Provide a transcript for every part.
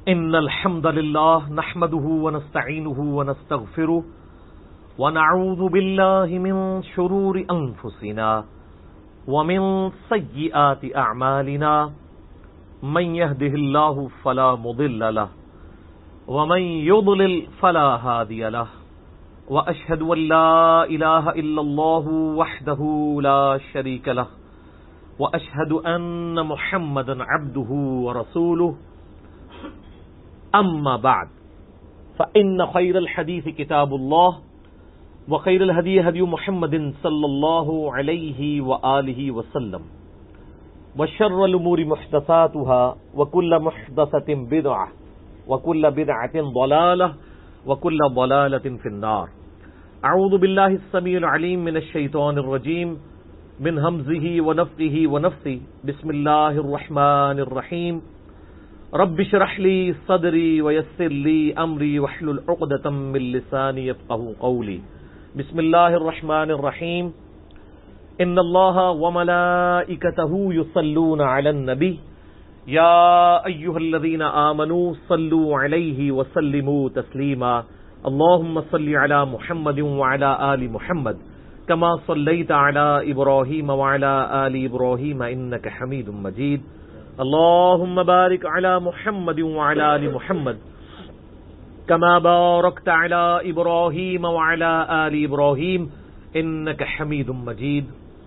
إن الحمد لله نحمده ونستعينه ونستغفره ونعوذ بالله من شرور أنفسنا ومن سيئات أعمالنا من يهده الله فلا مضل له ومن يضلل فلا هادي له وأشهد أن لا إله إلا الله وحده لا شريك له وأشهد أن محمدا عبده ورسوله أما بعد فإن خير الحديث كتاب الله وخير الهدي هدي محمد صلى الله عليه وآله وسلم وشر الأمور محدثاتها وكل محدثة بدعة وكل بدعة ضلالة وكل ضلالة في النار. أعوذ بالله السميع العليم من الشيطان الرجيم من همزه ونفخه ونفثه. بسم الله الرحمن الرحيم. رب اشرح لي صدري ويسر لي أمري واحلل عقدة من لساني يفقهوا قولي. بسم الله الرحمن الرحيم. إن الله وملائكته يصلون على النبي يا أيها الذين آمنوا صلوا عليه وسلموا تسليما. اللهم صل على محمد وعلى آل محمد كما صليت على إبراهيم وعلى آل إبراهيم إنك حميد مجيد. اللهم بارك على محمد وعلى آل محمد كما باركت على إبراهيم وعلى آل إبراهيم إنك حميد مجيد.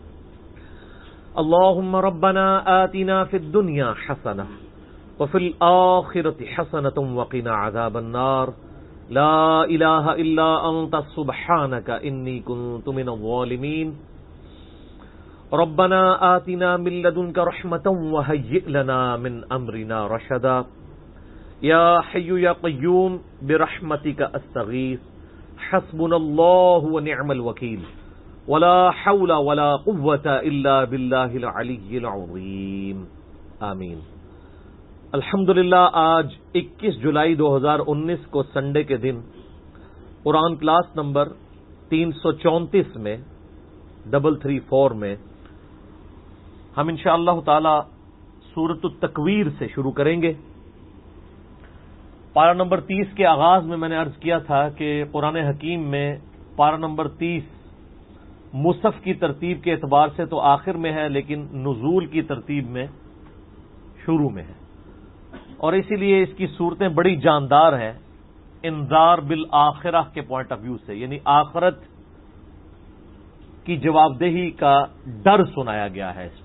اللهم ربنا آتنا في الدنيا حسنة وفي الآخرة حسنة وقنا عذاب النار. لا إله إلا أنت سبحانك إني كنت من الظالمين. ربنا آتنا من لدنك رحمة وهيئ لنا من أمرنا رشدا. يا حي يا قيوم برحمتك أستغيث حسبنا الله ونعم الوكيل ولا حول ولا قوة إلا بالله العلي العظيم. آمین. الحمدللہ آج 21 جولائی 2019 کو سنڈے کے دن قرآن کلاس نمبر 334 میں 334 میں ہم انشاءاللہ تعالی سورۃ التکویر سے شروع کریں گے. پارہ نمبر 30 کے آغاز میں نے عرض کیا تھا کہ قرآن حکیم میں پارہ نمبر 30 مصحف کی ترتیب کے اعتبار سے تو آخر میں ہے، لیکن نزول کی ترتیب میں شروع میں ہے، اور اسی لیے اس کی صورتیں بڑی جاندار ہیں انذار بالآخرہ کے پوائنٹ آف ویو سے، یعنی آخرت کی جواب دہی کا ڈر سنایا گیا ہے.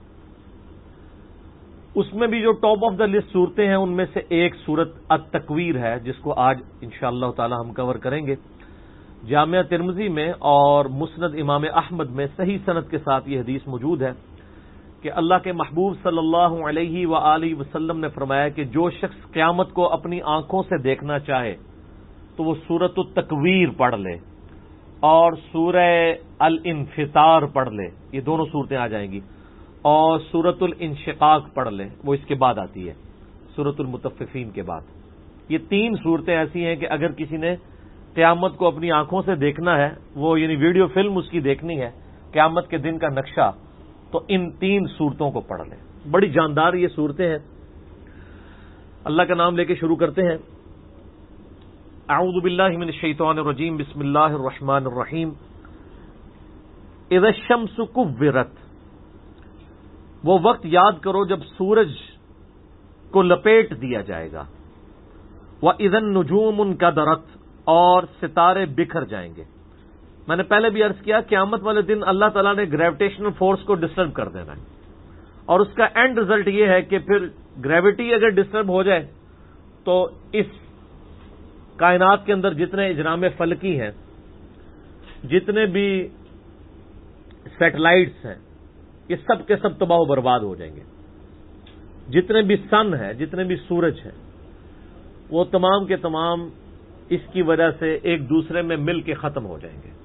اس میں بھی جو ٹاپ آف دا لسٹ صورتیں ہیں ان میں سے ایک صورت التکویر ہے، جس کو آج انشاءاللہ تعالی ہم کور کریں گے. جامعہ ترمذی میں اور مسند امام احمد میں صحیح سند کے ساتھ یہ حدیث موجود ہے کہ اللہ کے محبوب صلی اللہ علیہ وآلہ وسلم نے فرمایا کہ جو شخص قیامت کو اپنی آنکھوں سے دیکھنا چاہے تو وہ سورۃ التکویر پڑھ لے اور سورہ الانفطار پڑھ لے، یہ دونوں صورتیں آ جائیں گی، اور سورۃ الانشقاق پڑھ لے، وہ اس کے بعد آتی ہے سورۃ المطففین کے بعد. یہ تین صورتیں ایسی ہیں کہ اگر کسی نے قیامت کو اپنی آنکھوں سے دیکھنا ہے، وہ یعنی ویڈیو فلم اس کی دیکھنی ہے قیامت کے دن کا نقشہ، تو ان تین صورتوں کو پڑھ لیں. بڑی جاندار یہ صورتیں ہیں. اللہ کا نام لے کے شروع کرتے ہیں. اعوذ باللہ من الشیطان الرجیم. بسم اللہ الرحمن الرحیم. اذا الشمس کورت، وہ وقت یاد کرو جب سورج کو لپیٹ دیا جائے گا. وَإِذَا النُّجُومُ انْكَدَرَتْ، اور ستارے بکھر جائیں گے. میں نے پہلے بھی عرض کیا قیامت والے دن اللہ تعالیٰ نے گریویٹیشنل فورس کو ڈسٹرب کر دینا ہے، اور اس کا اینڈ ریزلٹ یہ ہے کہ پھر گریوٹی اگر ڈسٹرب ہو جائے تو اس کائنات کے اندر جتنے اجرام فلکی ہیں، جتنے بھی سیٹلائٹس ہیں، یہ سب کے سب تباہ و برباد ہو جائیں گے. جتنے بھی سن ہیں، جتنے بھی سورج ہیں، وہ تمام کے تمام اس کی وجہ سے ایک دوسرے میں مل کے ختم ہو جائیں گے.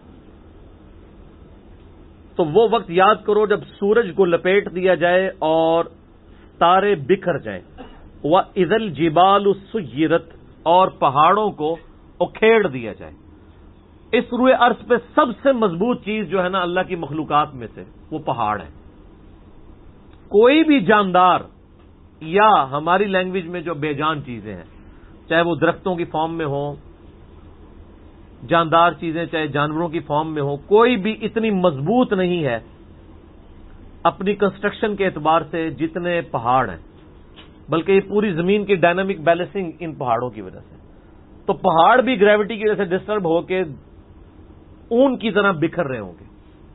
تو وہ وقت یاد کرو جب سورج کو لپیٹ دیا جائے اور تارے بکھر جائیں. وَإِذَا الْجِبَالُ سُيِّرَتْ، اور پہاڑوں کو اکھیڑ دیا جائے. اس روئے ارض پہ سب سے مضبوط چیز جو ہے نا اللہ کی مخلوقات میں سے، وہ پہاڑ ہے. کوئی بھی جاندار یا ہماری لینگویج میں جو بے جان چیزیں ہیں چاہے وہ درختوں کی فارم میں ہوں، جاندار چیزیں چاہے جانوروں کی فارم میں ہوں، کوئی بھی اتنی مضبوط نہیں ہے اپنی کنسٹرکشن کے اعتبار سے جتنے پہاڑ ہیں، بلکہ یہ پوری زمین کی ڈائنامک بیلنسنگ ان پہاڑوں کی وجہ سے. تو پہاڑ بھی گریوٹی کی وجہ سے ڈسٹرب ہو کے اون کی طرح بکھر رہے ہوں گے.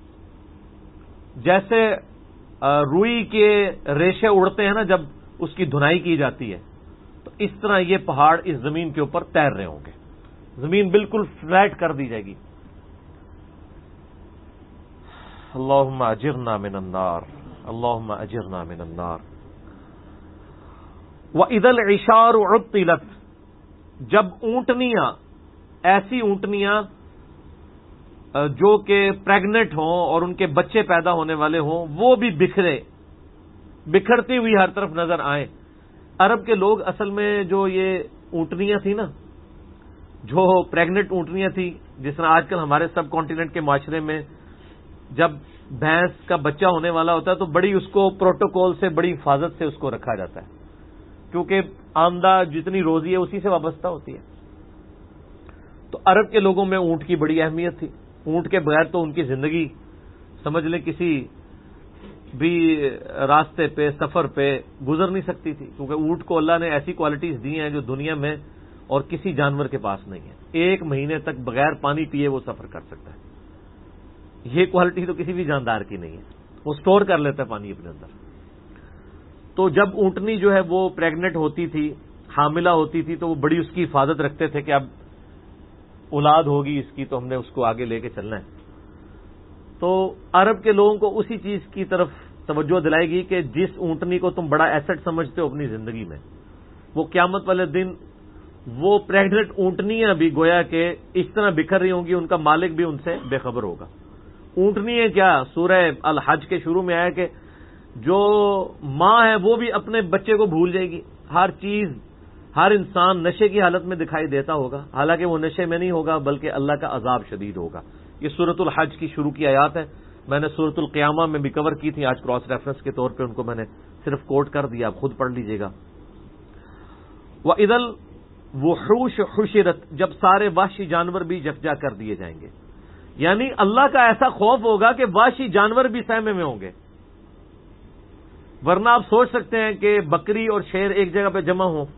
جیسے روئی کے ریشے اڑتے ہیں نا جب اس کی دھنائی کی جاتی ہے، تو اس طرح یہ پہاڑ اس زمین کے اوپر تیر رہے ہوں گے. زمین بالکل فلیٹ کر دی جائے گی. اللہم اجرنا من النار، اللہم اجرنا من النار. وَإِذَا الْعِشَارُ عُطِّلَتْ، جب اونٹنیاں، ایسی اونٹنیاں جو کہ پریگننٹ ہوں اور ان کے بچے پیدا ہونے والے ہوں، وہ بھی بکھرتی ہوئی ہر طرف نظر آئیں. عرب کے لوگ اصل میں جو یہ اونٹنیاں تھیں نا، جو پریگننٹ اونٹنیاں تھیں، جس طرح آج کل ہمارے سب کانٹیننٹ کے معاشرے میں جب بھینس کا بچہ ہونے والا ہوتا ہے تو بڑی اس کو پروٹوکول سے، بڑی حفاظت سے اس کو رکھا جاتا ہے، کیونکہ آمدہ جتنی روزی ہے اسی سے وابستہ ہوتی ہے. تو عرب کے لوگوں میں اونٹ کی بڑی اہمیت تھی. اونٹ کے بغیر تو ان کی زندگی سمجھ لیں کسی بھی راستے پہ، سفر پہ گزر نہیں سکتی تھی، کیونکہ اونٹ کو اللہ نے ایسی کوالٹیز دی ہیں جو دنیا میں اور کسی جانور کے پاس نہیں ہے. 1 مہینے تک بغیر پانی پیے وہ سفر کر سکتا ہے. یہ کوالٹی تو کسی بھی جاندار کی نہیں ہے. وہ سٹور کر لیتا ہے پانی اپنے اندر. تو جب اونٹنی جو ہے وہ پریگننٹ ہوتی تھی، حاملہ ہوتی تھی، تو وہ بڑی اس کی حفاظت رکھتے تھے کہ اب اولاد ہوگی اس کی تو ہم نے اس کو آگے لے کے چلنا ہے. تو عرب کے لوگوں کو اسی چیز کی طرف توجہ دلائے گی کہ جس اونٹنی کو تم بڑا ایسٹ سمجھتے ہو اپنی زندگی میں، وہ قیامت والے دن وہ پریگننٹ اونٹنیاں بھی گویا کہ اس طرح بکھر رہی ہوں گی، ان کا مالک بھی ان سے بے خبر ہوگا. اونٹنی ہے کیا، سورہ الحج کے شروع میں آیا کہ جو ماں ہے وہ بھی اپنے بچے کو بھول جائے گی. ہر چیز، ہر انسان نشے کی حالت میں دکھائی دیتا ہوگا، حالانکہ وہ نشے میں نہیں ہوگا بلکہ اللہ کا عذاب شدید ہوگا. یہ سورۃ الحج کی شروع کی آیات ہے. میں نے سورۃ القیامہ میں بھی کور کی تھی، آج کراس ریفرنس کے طور پہ ان کو میں نے صرف کوٹ کر دیا، آپ خود پڑھ لیجئے گا. وَإِذَا الْوُحُوشُ حُشِرَتْ، جب سارے وحشی جانور بھی یکجا کر دیے جائیں گے. یعنی اللہ کا ایسا خوف ہوگا کہ وحشی جانور بھی سہمے میں ہوں گے. ورنہ آپ سوچ سکتے ہیں کہ بکری اور شیر ایک جگہ پہ جمع ہوں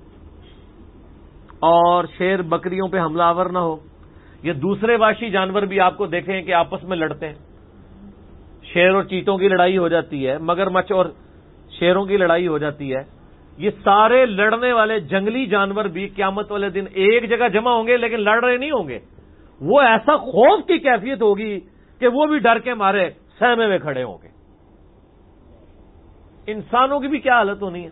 اور شیر بکریوں پہ حملہ آور نہ ہو. یہ دوسرے وحشی جانور بھی آپ کو دیکھیں کہ آپس میں لڑتے ہیں. شیر اور چیتوں کی لڑائی ہو جاتی ہے، مگرمچھ اور شیروں کی لڑائی ہو جاتی ہے. یہ سارے لڑنے والے جنگلی جانور بھی قیامت والے دن ایک جگہ جمع ہوں گے، لیکن لڑ رہے نہیں ہوں گے. وہ ایسا خوف کی کیفیت ہوگی کہ وہ بھی ڈر کے مارے سہمے میں کھڑے ہوں گے. انسانوں کی بھی کیا حالت ہونی ہے.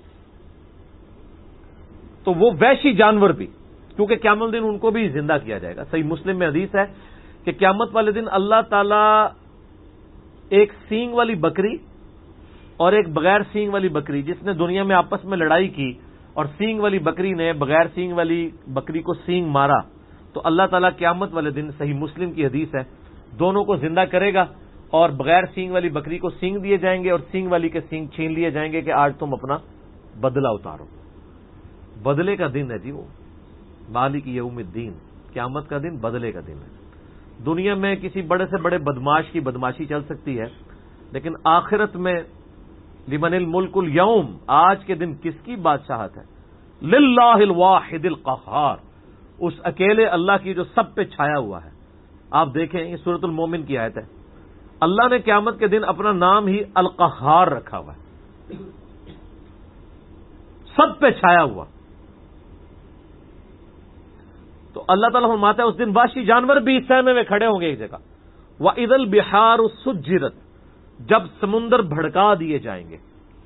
تو وہ وحشی جانور بھی، کیونکہ قیامت دن ان کو بھی زندہ کیا جائے گا. صحیح مسلم میں حدیث ہے کہ قیامت والے دن اللہ تعالی ایک سینگ والی بکری اور ایک بغیر سینگ والی بکری، جس نے دنیا میں آپس میں لڑائی کی اور سینگ والی بکری نے بغیر سینگ والی بکری کو سینگ مارا، تو اللہ تعالیٰ قیامت والے دن، صحیح مسلم کی حدیث ہے، دونوں کو زندہ کرے گا اور بغیر سینگ والی بکری کو سینگ دیے جائیں گے اور سینگ والی کے سینگ چھین لیے جائیں گے کہ آج تم اپنا بدلہ اتارو. بدلے کا دن ہے جی، وہ مالک یوم الدین، قیامت کا دن بدلے کا دن ہے. دنیا میں کسی بڑے سے بڑے بدماش کی بدماشی چل سکتی ہے، لیکن آخرت میں لمن الملک اليوم، آج کے دن کس کی بادشاہت ہے؟ للہ الواحد القہار، اس اکیلے اللہ کی جو سب پہ چھایا ہوا ہے. آپ دیکھیں یہ سورۃ المومن کی آیت ہے. اللہ نے قیامت کے دن اپنا نام ہی القہار رکھا ہوا ہے، سب پہ چھایا ہوا. تو اللہ تعالیٰ فرماتا ہے اس دن وحشی جانور بھی سہمے میں کھڑے ہوں گے ایک جگہ. وَإِذَا الْبِحَارُ سُجِّرَتْ، جب سمندر بھڑکا دیے جائیں گے.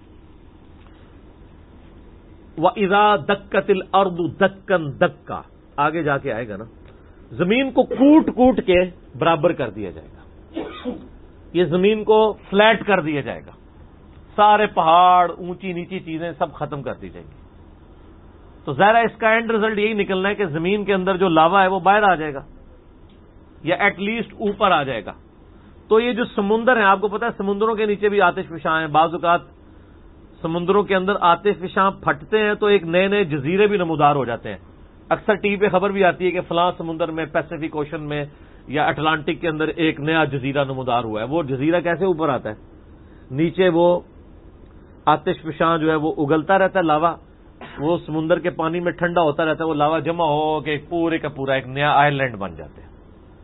وَإِذَا دَكَّتِ الْأَرْضُ دَكًّا دَكًّا، آگے جا کے آئے گا نا، زمین کو کوٹ کوٹ کے برابر کر دیا جائے گا. یہ زمین کو فلیٹ کر دیا جائے گا، سارے پہاڑ، اونچی نیچی چیزیں سب ختم کر دی جائیں گی. تو ظاہر ہے اس کا اینڈ ریزلٹ یہی نکلنا ہے کہ زمین کے اندر جو لاوا ہے وہ باہر آ جائے گا یا ایٹ لیسٹ اوپر آ جائے گا. تو یہ جو سمندر ہیں، آپ کو پتا ہے سمندروں کے نیچے بھی آتش فشاں ہیں. بعض اوقات سمندروں کے اندر آتش فشاں پھٹتے ہیں تو ایک نئے نئے جزیرے بھی نمودار ہو جاتے ہیں. اکثر ٹی وی پہ خبر بھی آتی ہے کہ فلاں سمندر میں، پیسیفک اوشن میں یا اٹلانٹک کے اندر ایک نیا جزیرہ نمودار ہوا ہے. وہ جزیرہ کیسے اوپر آتا ہے؟ نیچے وہ آتش فشاں جو ہے وہ اگلتا رہتا ہے، لاوا وہ سمندر کے پانی میں ٹھنڈا ہوتا رہتا ہے، وہ لاوا جمع ہو کے پورے کا پورا ایک نیا آئر لینڈ بن جاتے ہیں.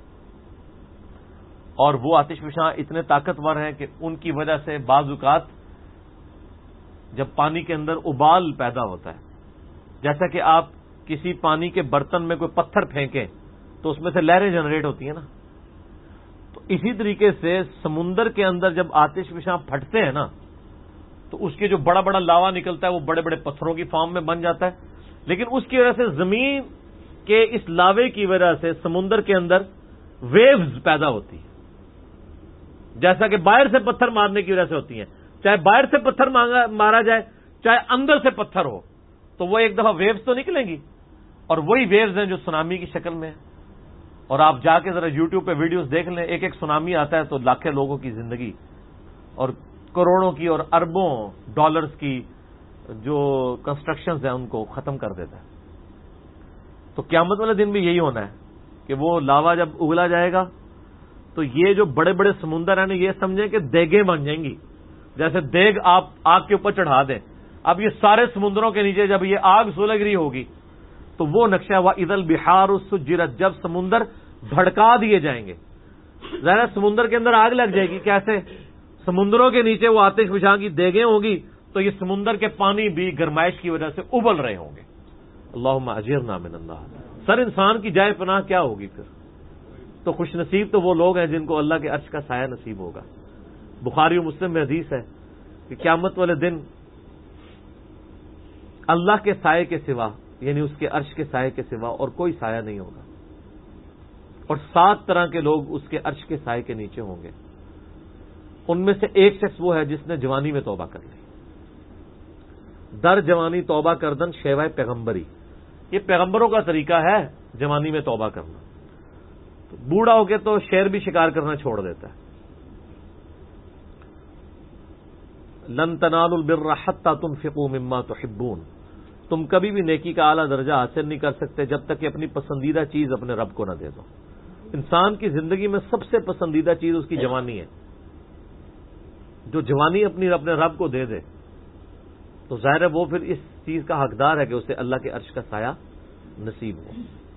اور وہ آتش فشاں اتنے طاقتور ہیں کہ ان کی وجہ سے بعض اوقات جب پانی کے اندر ابال پیدا ہوتا ہے، جیسا کہ آپ کسی پانی کے برتن میں کوئی پتھر پھینکیں تو اس میں سے لہریں جنریٹ ہوتی ہیں نا، تو اسی طریقے سے سمندر کے اندر جب آتش فشاں پھٹتے ہیں نا تو اس کے جو بڑا بڑا لاوا نکلتا ہے وہ بڑے بڑے پتھروں کی فارم میں بن جاتا ہے. لیکن اس کی وجہ سے زمین کے اس لاوے کی وجہ سے سمندر کے اندر ویوز پیدا ہوتی ہیں، جیسا کہ باہر سے پتھر مارنے کی وجہ سے ہوتی ہیں. چاہے باہر سے پتھر مارا جائے چاہے اندر سے پتھر ہو تو وہ ایک دفعہ ویوز تو نکلیں گی، اور وہی ویوز ہیں جو سونامی کی شکل میں ہیں. اور آپ جا کے ذرا یوٹیوب پہ ویڈیوز دیکھ لیں، ایک ایک سونامی آتا ہے تو لاکھوں لوگوں کی زندگی اور کروڑوں کی اور اربوں ڈالرز کی جو کنسٹرکشنز ہیں ان کو ختم کر دیتا ہے. تو قیامت والے دن بھی یہی ہونا ہے کہ وہ لاوا جب اگلا جائے گا تو یہ جو بڑے بڑے سمندر ہیں نا، یہ سمجھیں کہ دیگیں بن جائیں گی، جیسے دیگ آپ آگ کے اوپر چڑھا دیں. اب یہ سارے سمندروں کے نیچے جب یہ آگ سلگ رہی ہوگی تو وہ نقشہ وَإِذَا الْبِحَارُ سُجِّرَتْ، جب سمندر بھڑکا دیے جائیں گے. ظاہر سمندر کے اندر آگ لگ جائے گی، کیسے؟ سمندروں کے نیچے وہ آتش فشاں کی دیگیں ہوگی تو یہ سمندر کے پانی بھی گرمائش کی وجہ سے ابل رہے ہوں گے. اللہم اجرنا من النار. سر انسان کی جائے پناہ کیا ہوگی پھر؟ تو خوش نصیب تو وہ لوگ ہیں جن کو اللہ کے عرش کا سایہ نصیب ہوگا. بخاری و مسلم میں حدیث ہے کہ قیامت والے دن اللہ کے سائے کے سوا، یعنی اس کے عرش کے سائے کے سوا اور کوئی سایہ نہیں ہوگا، اور 7 طرح کے لوگ اس کے عرش کے سائے کے نیچے ہوں گے. ان میں سے ایک شخص وہ ہے جس نے جوانی میں توبہ کر لی. در جوانی توبہ کردن شیوائے پیغمبری، یہ پیغمبروں کا طریقہ ہے جوانی میں توبہ کرنا. تو بوڑھا ہو کے تو شیر بھی شکار کرنا چھوڑ دیتا ہے. لن تنالوا البر حتى تنفقوا مما تحبون، تم کبھی بھی نیکی کا اعلیٰ درجہ حاصل نہیں کر سکتے جب تک کہ اپنی پسندیدہ چیز اپنے رب کو نہ دے دو. انسان کی زندگی میں سب سے پسندیدہ چیز اس کی جوانی ہے. جو جوانی اپنے رب کو دے دے تو ظاہر ہے وہ پھر اس چیز کا حقدار ہے کہ اسے اللہ کے عرش کا سایہ نصیب ہو.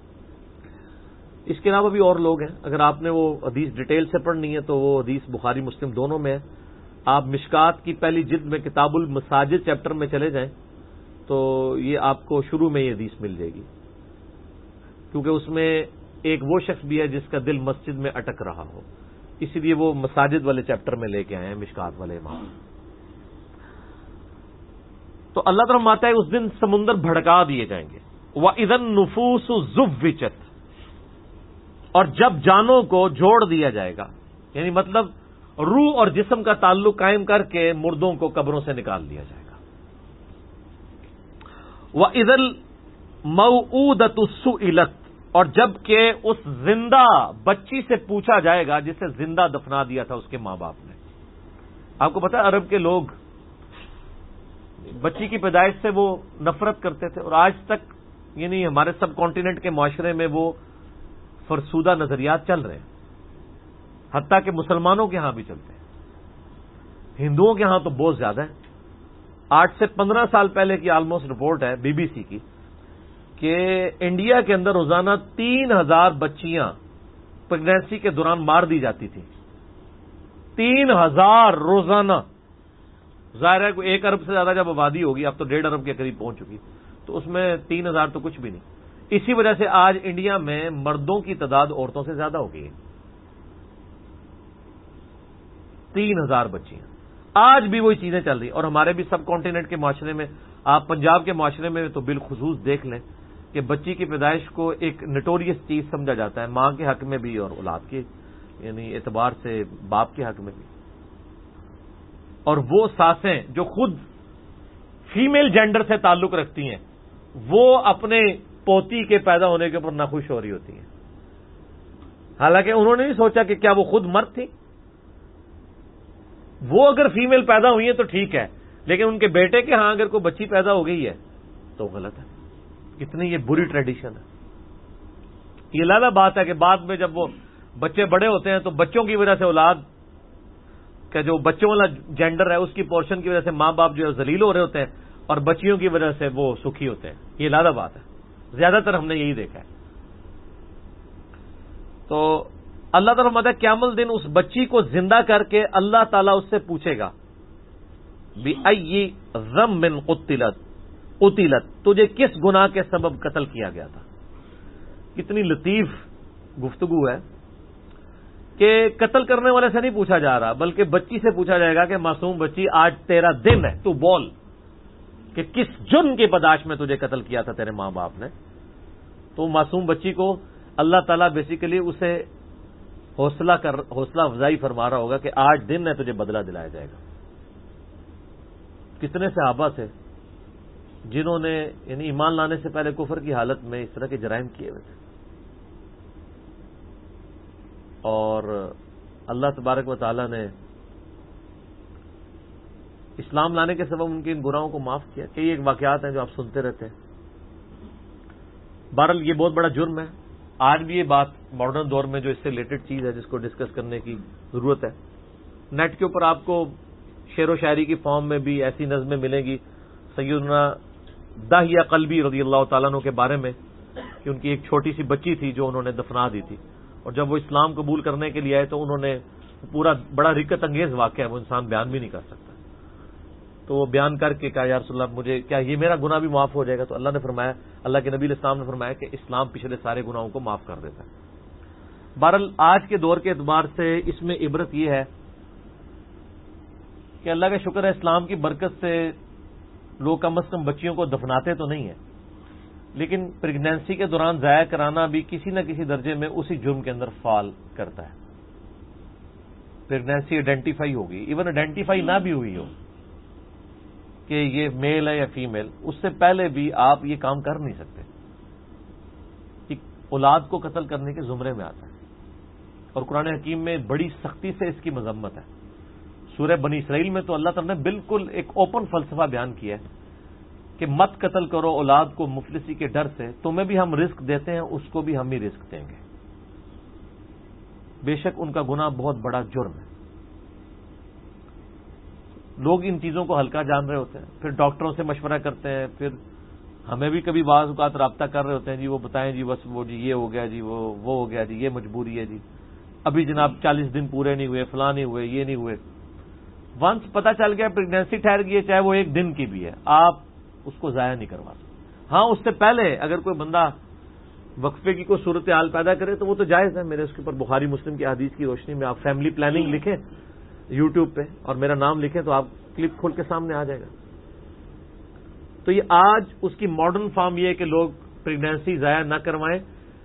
اس کے علاوہ بھی اور لوگ ہیں. اگر آپ نے وہ حدیث ڈیٹیل سے پڑھنی ہے تو وہ حدیث بخاری مسلم دونوں میں ہے. آپ مشکات کی پہلی جلد میں کتاب المساجد چیپٹر میں چلے جائیں تو یہ آپ کو شروع میں یہ حدیث مل جائے گی، کیونکہ اس میں ایک وہ شخص بھی ہے جس کا دل مسجد میں اٹک رہا ہو، اسی لیے وہ مساجد والے چیپٹر میں لے کے آئے ہیں مشکات والے امام. تو اللہ تعالیٰ فرماتا ہے اس دن سمندر بھڑکا دیے جائیں گے. وَإِذَا النُّفُوسُ زُوِّجَتْ، اور جب جانوں کو جوڑ دیا جائے گا، یعنی مطلب روح اور جسم کا تعلق قائم کر کے مردوں کو قبروں سے نکال دیا جائے گا. وَإِذَا الْمَوْءُودَةُ سُئِلَتْ، اور جب کہ اس زندہ بچی سے پوچھا جائے گا جسے زندہ دفنا دیا تھا اس کے ماں باپ نے. آپ کو پتا ہے عرب کے لوگ بچی کی پیدائش سے وہ نفرت کرتے تھے، اور آج تک یعنی ہمارے سب کانٹیننٹ کے معاشرے میں وہ فرسودہ نظریات چل رہے ہیں، حتیٰ کہ مسلمانوں کے ہاں بھی چلتے ہیں. ہندوؤں کے ہاں تو بہت زیادہ ہے. 8 سے 15 سال پہلے کی آلموسٹ رپورٹ ہے بی بی سی کی کہ انڈیا کے اندر روزانہ 3000 بچیاں پریگنینسی کے دوران مار دی جاتی تھیں. 3000 روزانہ. ظاہر ہے کوئی 1 ارب سے زیادہ جب آبادی ہوگی، اب تو 1.5 ارب کے قریب پہنچ چکی، تو اس میں 3000 تو کچھ بھی نہیں. اسی وجہ سے آج انڈیا میں مردوں کی تعداد عورتوں سے زیادہ ہو گئی ہے. 3000 بچیاں. آج بھی وہی چیزیں چل رہی، اور ہمارے بھی سب کانٹیننٹ کے معاشرے میں، آپ پنجاب کے معاشرے میں تو بالخصوص دیکھ لیں کہ بچی کی پیدائش کو ایک نٹوریس چیز سمجھا جاتا ہے، ماں کے حق میں بھی اور اولاد کے یعنی اعتبار سے باپ کے حق میں بھی. اور وہ ساسیں جو خود فیمیل جینڈر سے تعلق رکھتی ہیں وہ اپنے پوتی کے پیدا ہونے کے اوپر ناخوش ہو رہی ہوتی ہیں، حالانکہ انہوں نے نہیں سوچا کہ کیا وہ خود مرد تھی. وہ اگر فیمیل پیدا ہوئی ہیں تو ٹھیک ہے، لیکن ان کے بیٹے کے ہاں اگر کوئی بچی پیدا ہو گئی ہے تو غلط ہے. کتنی یہ بری ٹریڈیشن ہے. یہ علیحدہ بات ہے کہ بعد میں جب وہ بچے بڑے ہوتے ہیں تو بچوں کی وجہ سے اولاد کا جو بچوں والا جینڈر ہے اس کی پورشن کی وجہ سے ماں باپ جو ہے ذلیل ہو رہے ہوتے ہیں اور بچیوں کی وجہ سے وہ سکھی ہوتے ہیں. یہ علیحدہ بات ہے. زیادہ تر ہم نے یہی دیکھا ہے. تو اللہ تعالیٰ فرماتا ہے قیامت دن اس بچی کو زندہ کر کے اللہ تعالیٰ اس سے پوچھے گا بِأَيِّ ذَنبٍ قُتِلَتْ تجھے کس گناہ کے سبب قتل کیا گیا تھا. کتنی لطیف گفتگو ہے کہ قتل کرنے والے سے نہیں پوچھا جا رہا بلکہ بچی سے پوچھا جائے گا کہ معصوم بچی آج تیرا دن ہے تو بول کہ کس جرم کی پداش میں تجھے قتل کیا تھا تیرے ماں باپ نے. تو معصوم بچی کو اللہ تعالیٰ بیسیکلی اسے حوصلہ افزائی فرما رہا ہوگا کہ آج دن ہے تجھے بدلہ دلایا جائے گا. کتنے صحابہ تھے جنہوں نے یعنی ایمان لانے سے پہلے کفر کی حالت میں اس طرح کے جرائم کیے ہوئے تھے اور اللہ تبارک و تعالی نے اسلام لانے کے سبب ان کے ان گناہوں کو معاف کیا. کئی ایک واقعات ہیں جو آپ سنتے رہتے ہیں. بہرحال یہ بہت بڑا جرم ہے. آج بھی یہ بات ماڈرن دور میں جو اس سے ریلیٹڈ چیز ہے جس کو ڈسکس کرنے کی ضرورت ہے. نیٹ کے اوپر آپ کو شعر و شاعری کی فارم میں بھی ایسی نظمیں ملیں گی سیدنا داہیہ قلبی رضی اللہ تعالیٰ عنہ کے بارے میں کہ ان کی ایک چھوٹی سی بچی تھی جو انہوں نے دفنا دی تھی اور جب وہ اسلام قبول کرنے کے لیے آئے تو انہوں نے پورا بڑا رکت انگیز واقعہ ہے وہ انسان بیان بھی نہیں کر سکتا. تو وہ بیان کر کے کہا یا رسول اللہ مجھے کیا یہ میرا گناہ بھی معاف ہو جائے گا. تو اللہ نے فرمایا اللہ کے نبی علیہ السلام نے فرمایا کہ اسلام پچھلے سارے گناہوں کو معاف کر دیتا ہے. بہرحال آج کے دور کے اعتبار سے اس میں عبرت یہ ہے کہ اللہ کا شکر ہے اسلام کی برکت سے لوگ کم از کم بچیوں کو دفناتے تو نہیں ہیں لیکن پریگنینسی کے دوران ضائع کرانا بھی کسی نہ کسی درجے میں اسی جرم کے اندر فال کرتا ہے. پریگنینسی آئیڈینٹیفائی ہوگی ایون آئیڈینٹیفائی نہ بھی ہوئی ہو کہ یہ میل ہے یا فیمیل اس سے پہلے بھی آپ یہ کام کر نہیں سکتے. اولاد کو قتل کرنے کے زمرے میں آتا ہے اور قرآن حکیم میں بڑی سختی سے اس کی مذمت ہے. سورہ بنی اسرائیل میں تو اللہ تعالیٰ نے بالکل ایک اوپن فلسفہ بیان کیا ہے کہ مت قتل کرو اولاد کو مفلسی کے ڈر سے. تمہیں بھی ہم رزق دیتے ہیں اس کو بھی ہم ہی رزق دیں گے. بے شک ان کا گناہ بہت بڑا جرم ہے. لوگ ان چیزوں کو ہلکا جان رہے ہوتے ہیں پھر ڈاکٹروں سے مشورہ کرتے ہیں پھر ہمیں بھی کبھی بعض اوقات رابطہ کر رہے ہوتے ہیں جی وہ بتائیں جی بس وہ جی یہ ہو گیا جی وہ ہو گیا جی یہ مجبوری ہے جی ابھی جناب 40 دن پورے نہیں ہوئے فلاں نہیں ہوئے یہ نہیں ہوئے. ونس پتا چل گیا پریگنینسی ٹھہر گئی ہے چاہے وہ ایک دن کی بھی ہے آپ اس کو ضائع نہیں کروا سکتے. ہاں اس سے پہلے اگر کوئی بندہ وقفے کی کوئی صورتحال پیدا کرے تو وہ تو جائز ہے. میرے اس کے اوپر بخاری مسلم کی حدیث کی روشنی میں آپ فیملی پلاننگ لکھیں یوٹیوب پہ اور میرا نام لکھیں تو آپ کلپ کھول کے سامنے آ جائے گا. تو یہ آج اس کی ماڈرن فارم یہ ہے کہ لوگ پریگنینسی ضائع نہ کروائیں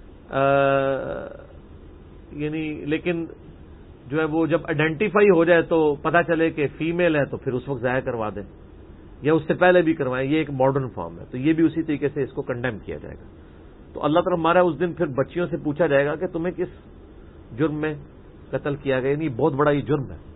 یعنی لیکن جو ہے وہ جب آئیڈینٹیفائی ہو جائے تو پتہ چلے کہ فیمیل ہے تو پھر اس وقت ضائع کروا دیں یا اس سے پہلے بھی کروائیں. یہ ایک ماڈرن فارم ہے تو یہ بھی اسی طریقے سے اس کو کنڈیم کیا جائے گا. تو اللہ تعالیٰ ہمارا اس دن پھر بچیوں سے پوچھا جائے گا کہ تمہیں کس جرم میں قتل کیا گیا. یعنی بہت بڑا یہ جرم ہے.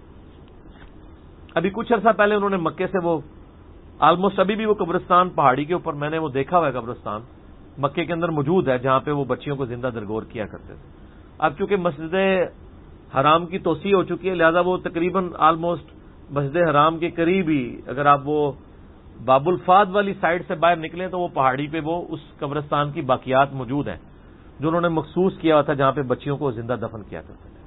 ابھی کچھ عرصہ پہلے انہوں نے مکے سے وہ آلموسٹ ابھی بھی وہ قبرستان پہاڑی کے اوپر میں نے وہ دیکھا ہوا ہے قبرستان مکے کے اندر موجود ہے جہاں پہ وہ بچیوں کو زندہ درگور کیا کرتے تھے. اب چونکہ مسجد حرام کی توسیع ہو چکی ہے لہذا وہ تقریباً آلموسٹ مسجد حرام کے قریب ہی اگر آپ وہ باب الفاد والی سائڈ سے باہر نکلیں تو وہ پہاڑی پہ وہ اس قبرستان کی باقیات موجود ہیں جو انہوں نے مخصوص کیا ہوا تھا جہاں پہ بچیوں کو زندہ دفن کیا کرتے تھے.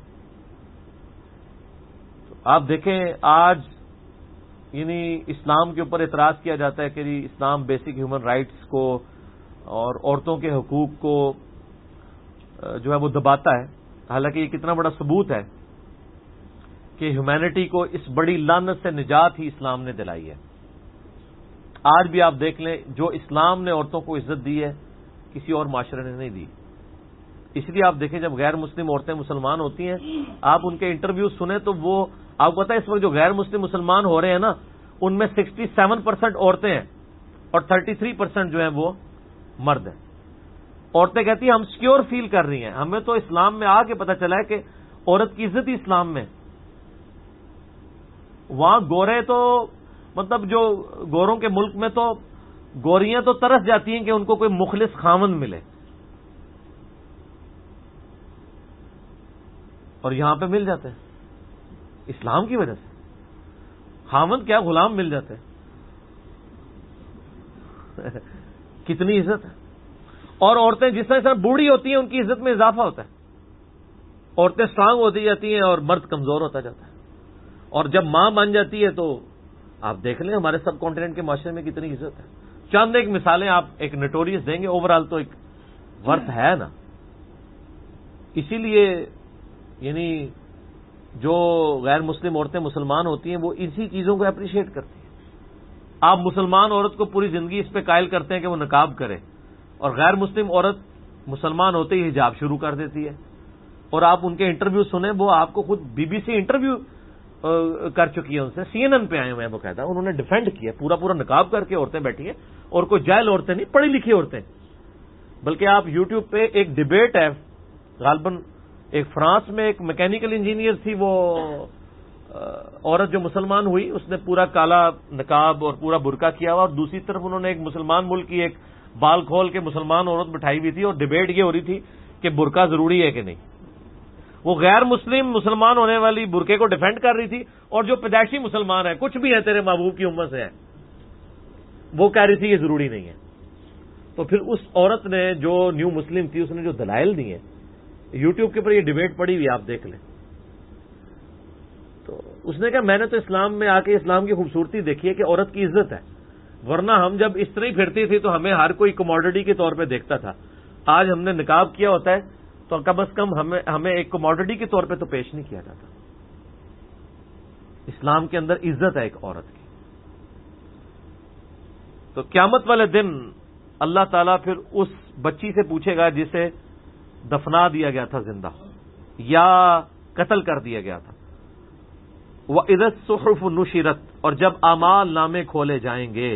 تو آپ دیکھیں آج یعنی اسلام کے اوپر اعتراض کیا جاتا ہے کہ اسلام بیسک ہیومن رائٹس کو اور عورتوں کے حقوق کو جو ہے وہ دباتا ہے. حالانکہ یہ کتنا بڑا ثبوت ہے کہ ہیومینٹی کو اس بڑی لعنت سے نجات ہی اسلام نے دلائی ہے. آج بھی آپ دیکھ لیں جو اسلام نے عورتوں کو عزت دی ہے کسی اور معاشرے نے نہیں دی. اس لیے آپ دیکھیں جب غیر مسلم عورتیں مسلمان ہوتی ہیں آپ ان کے انٹرویو سنیں تو وہ آپ کو پتا ہے اس وقت جو غیر مسلم مسلمان ہو رہے ہیں نا ان میں 67% عورتیں ہیں اور 33% جو ہیں وہ مرد ہیں. عورتیں کہتی ہیں ہم سیکیور فیل کر رہی ہیں ہمیں تو اسلام میں آ کے پتہ چلا ہے کہ عورت کی عزت ہی اسلام میں. وہاں گورے تو مطلب جو گوروں کے ملک میں تو گوریاں تو ترس جاتی ہیں کہ ان کو کوئی مخلص خاوند ملے، اور یہاں پہ مل جاتے ہیں اسلام کی وجہ سے۔ خاوند کیا، غلام مل جاتے ہیں۔ کتنی عزت ہے۔ اور عورتیں جس طرح بوڑھی ہوتی ہیں ان کی عزت میں اضافہ ہوتا ہے، عورتیں اسٹرانگ ہوتی جاتی ہیں اور مرد کمزور ہوتا جاتا ہے، اور جب ماں بن جاتی ہے تو آپ دیکھ لیں ہمارے سب کانٹیننٹ کے معاشرے میں کتنی عزت ہے۔ چند ایک مثالیں آپ ایک نوٹوریس دیں گے، اوور آل تو ایک ورث ہے نا۔ اسی لیے یعنی جو غیر مسلم عورتیں مسلمان ہوتی ہیں وہ اسی چیزوں کو اپریشیٹ کرتی ہیں۔ آپ مسلمان عورت کو پوری زندگی اس پہ قائل کرتے ہیں کہ وہ نقاب کرے، اور غیر مسلم عورت مسلمان ہوتے ہی حجاب شروع کر دیتی ہے، اور آپ ان کے انٹرویو سنیں، وہ آپ کو خود بی بی سی انٹرویو کر چکی ہے، ان سے CNN پہ آئے ہوئے ہیں باقاعدہ، انہوں نے ڈیفینڈ کیا پورا نقاب کر کے عورتیں بیٹھی ہیں، اور کوئی جاہل عورتیں نہیں، پڑھی لکھی عورتیں۔ بلکہ آپ یوٹیوب پہ ایک ڈیبیٹ ہے، غالباً ایک فرانس میں ایک میکینیکل انجینئر تھی، وہ عورت جو مسلمان ہوئی اس نے پورا کالا نقاب اور پورا برقع کیا ہوا، اور دوسری طرف انہوں نے ایک مسلمان ملک کی ایک بال کھول کے مسلمان عورت بٹھائی ہوئی تھی، اور ڈیبیٹ یہ ہو رہی تھی کہ برقع ضروری ہے کہ نہیں۔ وہ غیر مسلم مسلمان ہونے والی برقعے کو ڈیفینڈ کر رہی تھی، اور جو پیدائشی مسلمان ہے کچھ بھی ہے تیرے محبوب کی امت سے ہے، وہ کہہ رہی تھی یہ ضروری نہیں ہے۔ تو پھر اس عورت نے جو نیو مسلم تھی اس نے جو دلائل دیے، یوٹیوب کے اوپر یہ ڈیبیٹ پڑی ہوئی آپ دیکھ لیں، تو اس نے کہا میں نے تو اسلام میں آ کے اسلام کی خوبصورتی دیکھی ہے کہ عورت کی عزت ہے، ورنہ ہم جب اس طرح ہی پھرتی تھی تو ہمیں ہر کوئی کموڈٹی کے طور پہ دیکھتا تھا، آج ہم نے نقاب کیا ہوتا ہے تو کم از کم ہمیں ایک کموڈٹی کے طور پہ تو پیش نہیں کیا جاتا۔ اسلام کے اندر عزت ہے ایک عورت کی۔ تو قیامت والے دن اللہ تعالیٰ پھر اس بچی سے پوچھے گا جسے دفنا دیا گیا تھا زندہ یا قتل کر دیا گیا تھا، وَإِذَا الصُّحُفُ نُشِرَتْ، اور جب اعمال نامے کھولے جائیں گے،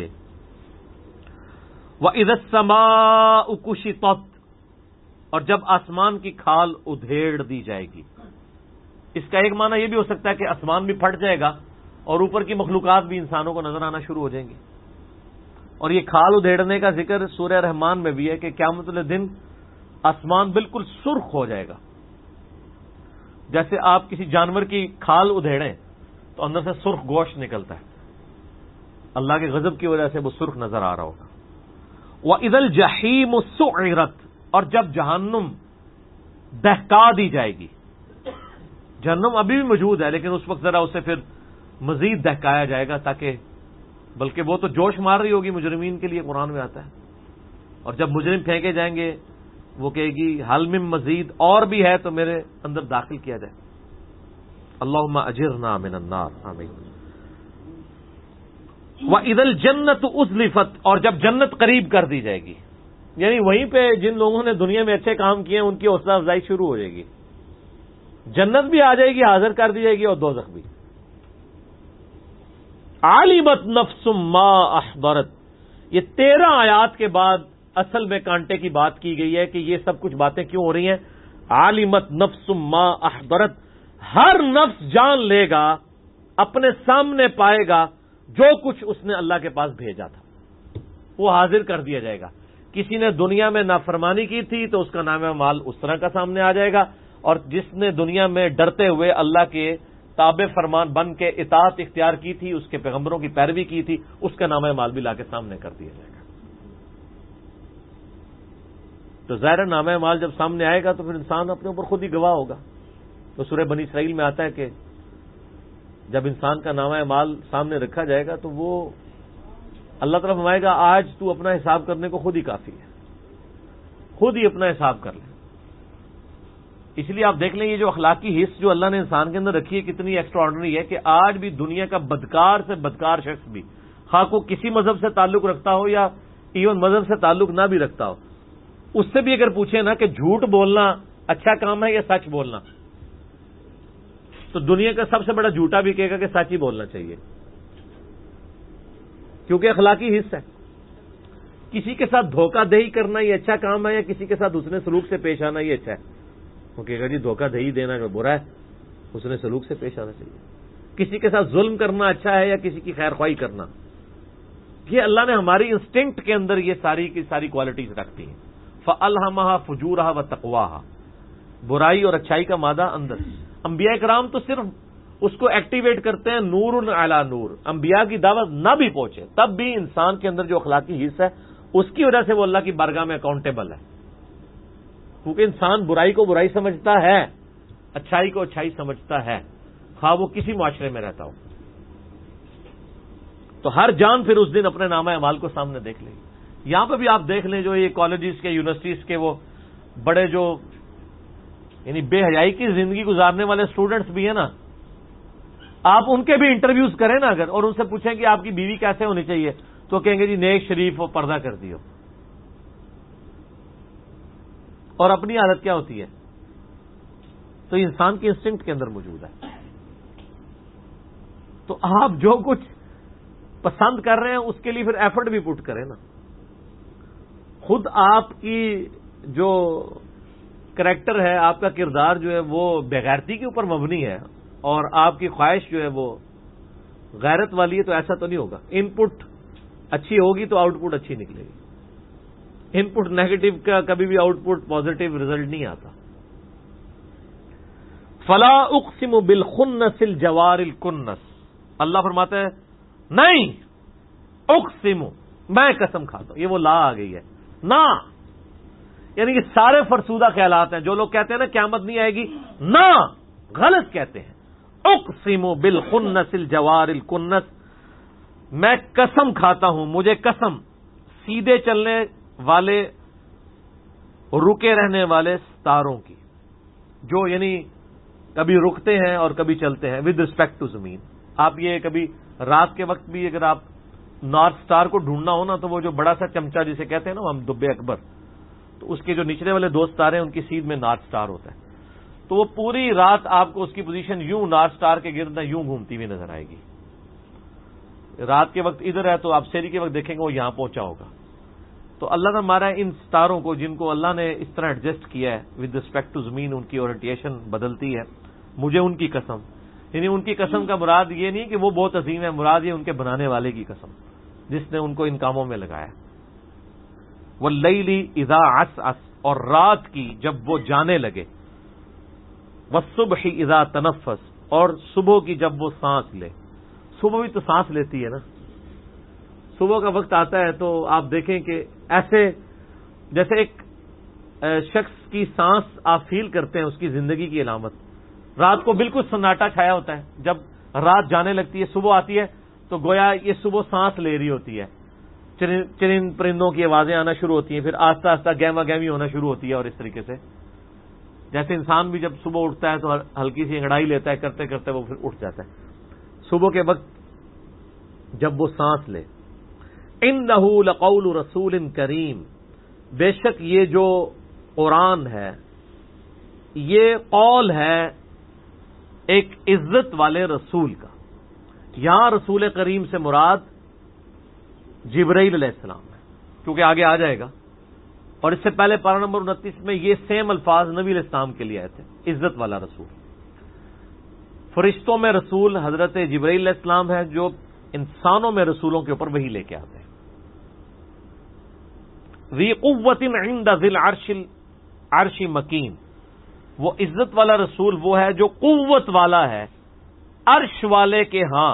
وَإِذَا السَّمَاءُ كُشِطَتْ، اور جب آسمان کی کھال ادھیڑ دی جائے گی۔ اس کا ایک معنی یہ بھی ہو سکتا ہے کہ آسمان بھی پھٹ جائے گا اور اوپر کی مخلوقات بھی انسانوں کو نظر آنا شروع ہو جائیں گی۔ اور یہ کھال ادھیڑنے کا ذکر سورہ رحمان میں بھی ہے کہ قیامت والے دن آسمان بالکل سرخ ہو جائے گا، جیسے آپ کسی جانور کی کھال ادھیڑیں تو اندر سے سرخ گوشت نکلتا ہے، اللہ کے غضب کی وجہ سے وہ سرخ نظر آ رہا ہوگا۔ وَإِذَا الْجَحِيمُ سُعِّرَتْ، اور جب جہنم دہکا دی جائے گی۔ جہنم ابھی بھی موجود ہے لیکن اس وقت ذرا اسے پھر مزید دہکایا جائے گا، تاکہ بلکہ وہ تو جوش مار رہی ہوگی مجرمین کے لیے، قرآن میں آتا ہے، اور جب مجرم پھینکے جائیں گے وہ کہے گی حل من مزید، اور بھی ہے تو میرے اندر داخل کیا جائے۔ اللہم اجرنا من النار، آمین۔ وَإِذَا الْجَنَّةُ أُزْلِفَتْ، اور جب جنت قریب کر دی جائے گی، یعنی وہیں پہ جن لوگوں نے دنیا میں اچھے کام کیے ہیں ان کی حوصلہ افزائی شروع ہو جائے گی، جنت بھی آ جائے گی، حاضر کر دی جائے گی، اور دوزخ بھی۔ عَلِمَتْ نَفْسٌ مَّا أَحْضَرَتْ، یہ 13 آیات کے بعد اصل میں کانٹے کی بات کی گئی ہے کہ یہ سب کچھ باتیں کیوں ہو رہی ہیں۔ عَلِمَتْ نَفْسٌ مَّا أَحْضَرَتْ، ہر نفس جان لے گا، اپنے سامنے پائے گا جو کچھ اس نے اللہ کے پاس بھیجا تھا، وہ حاضر کر دیا جائے گا۔ کسی نے دنیا میں نافرمانی کی تھی تو اس کا نام مال اس طرح کا سامنے آ جائے گا، اور جس نے دنیا میں ڈرتے ہوئے اللہ کے تابع فرمان بن کے اطاعت اختیار کی تھی، اس کے پیغمبروں کی پیروی کی تھی، اس کا نام مال بھی لا کے سامنے کر دیا جائے گا۔ تو ظاہر نام مال جب سامنے آئے گا تو پھر انسان اپنے اوپر خود ہی گواہ ہوگا۔ تو سورہ بنی اسرائیل میں آتا ہے کہ جب انسان کا نامہ مال سامنے رکھا جائے گا تو وہ اللہ تعالیٰ فرمائے گا آج تو اپنا حساب کرنے کو خود ہی کافی ہے، خود ہی اپنا حساب کر لیں۔ اس لیے آپ دیکھ لیں یہ جو اخلاقی حص جو اللہ نے انسان کے اندر رکھی ہے کتنی ایکسٹرا آرڈنری ہے کہ آج بھی دنیا کا بدکار سے بدکار شخص بھی، خواہ کو کسی مذہب سے تعلق رکھتا ہو یا ایون مذہب سے تعلق نہ بھی رکھتا ہو، اس سے بھی اگر پوچھیں نا کہ جھوٹ بولنا اچھا کام ہے یا سچ بولنا، تو دنیا کا سب سے بڑا جھوٹا بھی کہے گا کہ سچ ہی بولنا چاہیے، کیونکہ اخلاقی حص ہے۔ کسی کے ساتھ دھوکہ دہی کرنا یہ اچھا کام ہے یا کسی کے ساتھ حسن سلوک سے پیش آنا یہ اچھا ہے؟ وہ کہے گا جی دھوکہ دہی دینا جو برا ہے، حسن سلوک سے پیش آنا چاہیے۔ کسی کے ساتھ ظلم کرنا اچھا ہے یا کسی کی خیر خواہی کرنا؟ یہ اللہ نے ہماری انسٹنکٹ کے اندر یہ ساری کی ساری کوالٹیز رکھتی ہیں. فَأَلْهَمَهَا فُجُورَهَا وَتَقْوَاهَا، برائی اور اچھائی کا مادہ اندر. انبیاء کرام تو صرف اس کو ایکٹیویٹ کرتے ہیں نور علی نور. انبیاء کی دعوت نہ بھی پہنچے تب بھی انسان کے اندر جو اخلاقی حصہ ہے اس کی وجہ سے وہ اللہ کی بارگاہ میں اکاؤنٹیبل ہے، کیونکہ انسان برائی کو برائی سمجھتا ہے، اچھائی کو اچھائی سمجھتا ہے، خواہ وہ کسی معاشرے میں رہتا ہو. تو ہر جان پھر اس دن اپنے نامہ اعمال کو سامنے دیکھ لے گی. یہاں پہ بھی آپ دیکھ لیں جو یہ کالجز کے یونیورسٹیز کے وہ بڑے جو یعنی بے حیائی کی زندگی گزارنے والے اسٹوڈنٹس بھی ہیں نا، آپ ان کے بھی انٹرویوز کریں نا اگر، اور ان سے پوچھیں کہ آپ کی بیوی کیسے ہونی چاہیے تو کہیں گے جی نیک شریف و پردہ کر دیو. اور اپنی عادت کیا ہوتی ہے؟ تو یہ انسان کی انسٹنکٹ کے اندر موجود ہے. تو آپ جو کچھ پسند کر رہے ہیں اس کے لیے پھر ایفرٹ بھی پٹ کریں نا. خود آپ کی جو کریکٹر ہے، آپ کا کردار جو ہے وہ بےغیرتی کے اوپر مبنی ہے اور آپ کی خواہش جو ہے وہ غیرت والی ہے، تو ایسا تو نہیں ہوگا. ان پٹ اچھی ہوگی تو آؤٹ پٹ اچھی نکلے گی. ان پٹ نیگیٹو کا کبھی بھی آؤٹ پٹ پازیٹو ریزلٹ نہیں آتا. فلا اقسم بالخنس الجوار الکنس، اللہ فرماتا ہے نہیں اقسم، میں قسم کھاتا ہوں. یہ وہ لا آ گئی ہے نہ، یعنی کہ سارے فرسودہ خیالات ہیں. جو لوگ کہتے ہیں نا قیامت نہیں آئے گی، نہ، غلط کہتے ہیں. اقسم بالخنس الجوار الکنس، میں قسم کھاتا ہوں، مجھے قسم سیدھے چلنے والے رکے رہنے والے ستاروں کی، جو یعنی کبھی رکتے ہیں اور کبھی چلتے ہیں ود رسپیکٹ ٹو زمین. آپ یہ کبھی رات کے وقت بھی اگر آپ نارتھ سٹار کو ڈھونڈنا ہو نا، تو وہ جو بڑا سا چمچا جسے کہتے ہیں نا ہم دبے اکبر، تو اس کے جو نچلے والے دو ستارے ہیں ان کی سیدھ میں نارتھ سٹار ہوتا ہے. تو وہ پوری رات آپ کو اس کی پوزیشن یوں نارتھ سٹار کے گرد یوں گھومتی ہوئی نظر آئے گی. رات کے وقت ادھر ہے تو آپ سیری کے وقت دیکھیں گے وہ یہاں پہنچا ہوگا. تو اللہ نے ہمارا ان ستاروں کو، جن کو اللہ نے اس طرح ایڈجسٹ کیا ہے ود رسپیکٹ ٹو زمین، ان کی اورینٹیشن بدلتی ہے. مجھے ان کی قسم، یعنی ان کی قسم کا مراد یہ نہیں کہ وہ بہت عظیم ہے، مراد یہ ان کے بنانے والے کی قسم جس نے ان کو ان کاموں میں لگایا. واللیل اذا عسعس، اور رات کی جب وہ جانے لگے. والصبح اذا تنفس، اور صبح کی جب وہ سانس لے. صبح بھی تو سانس لیتی ہے نا. صبح کا وقت آتا ہے تو آپ دیکھیں کہ ایسے جیسے ایک شخص کی سانس آپ فیل کرتے ہیں اس کی زندگی کی علامت. رات کو بالکل سناٹا چھایا ہوتا ہے، جب رات جانے لگتی ہے صبح آتی ہے تو گویا یہ صبح سانس لے رہی ہوتی ہے. چرند پرندوں کی آوازیں آنا شروع ہوتی ہیں، پھر آہستہ آہستہ گہما گہمی ہونا شروع ہوتی ہے. اور اس طریقے سے جیسے انسان بھی جب صبح اٹھتا ہے تو ہلکی سی انگڑائی لیتا ہے، کرتے کرتے وہ پھر اٹھ جاتا ہے. صبح کے وقت جب وہ سانس لے. انہ لقول رسول کریم، بے شک یہ جو قرآن ہے یہ قول ہے ایک عزت والے رسول کا. یہاں رسول کریم سے مراد جبرائیل علیہ السلام ہے، کیونکہ آگے آ جائے گا. اور اس سے پہلے پارہ نمبر 29 میں یہ سیم الفاظ نبی علیہ السلام کے لیے آئے تھے، عزت والا رسول. فرشتوں میں رسول حضرت جبرائیل علیہ السلام ہے، جو انسانوں میں رسولوں کے اوپر وحی لے کے آتے ہیں. ذی قوت عند ذی العرش مکین، وہ عزت والا رسول وہ ہے جو قوت والا ہے عرش والے کے ہاں.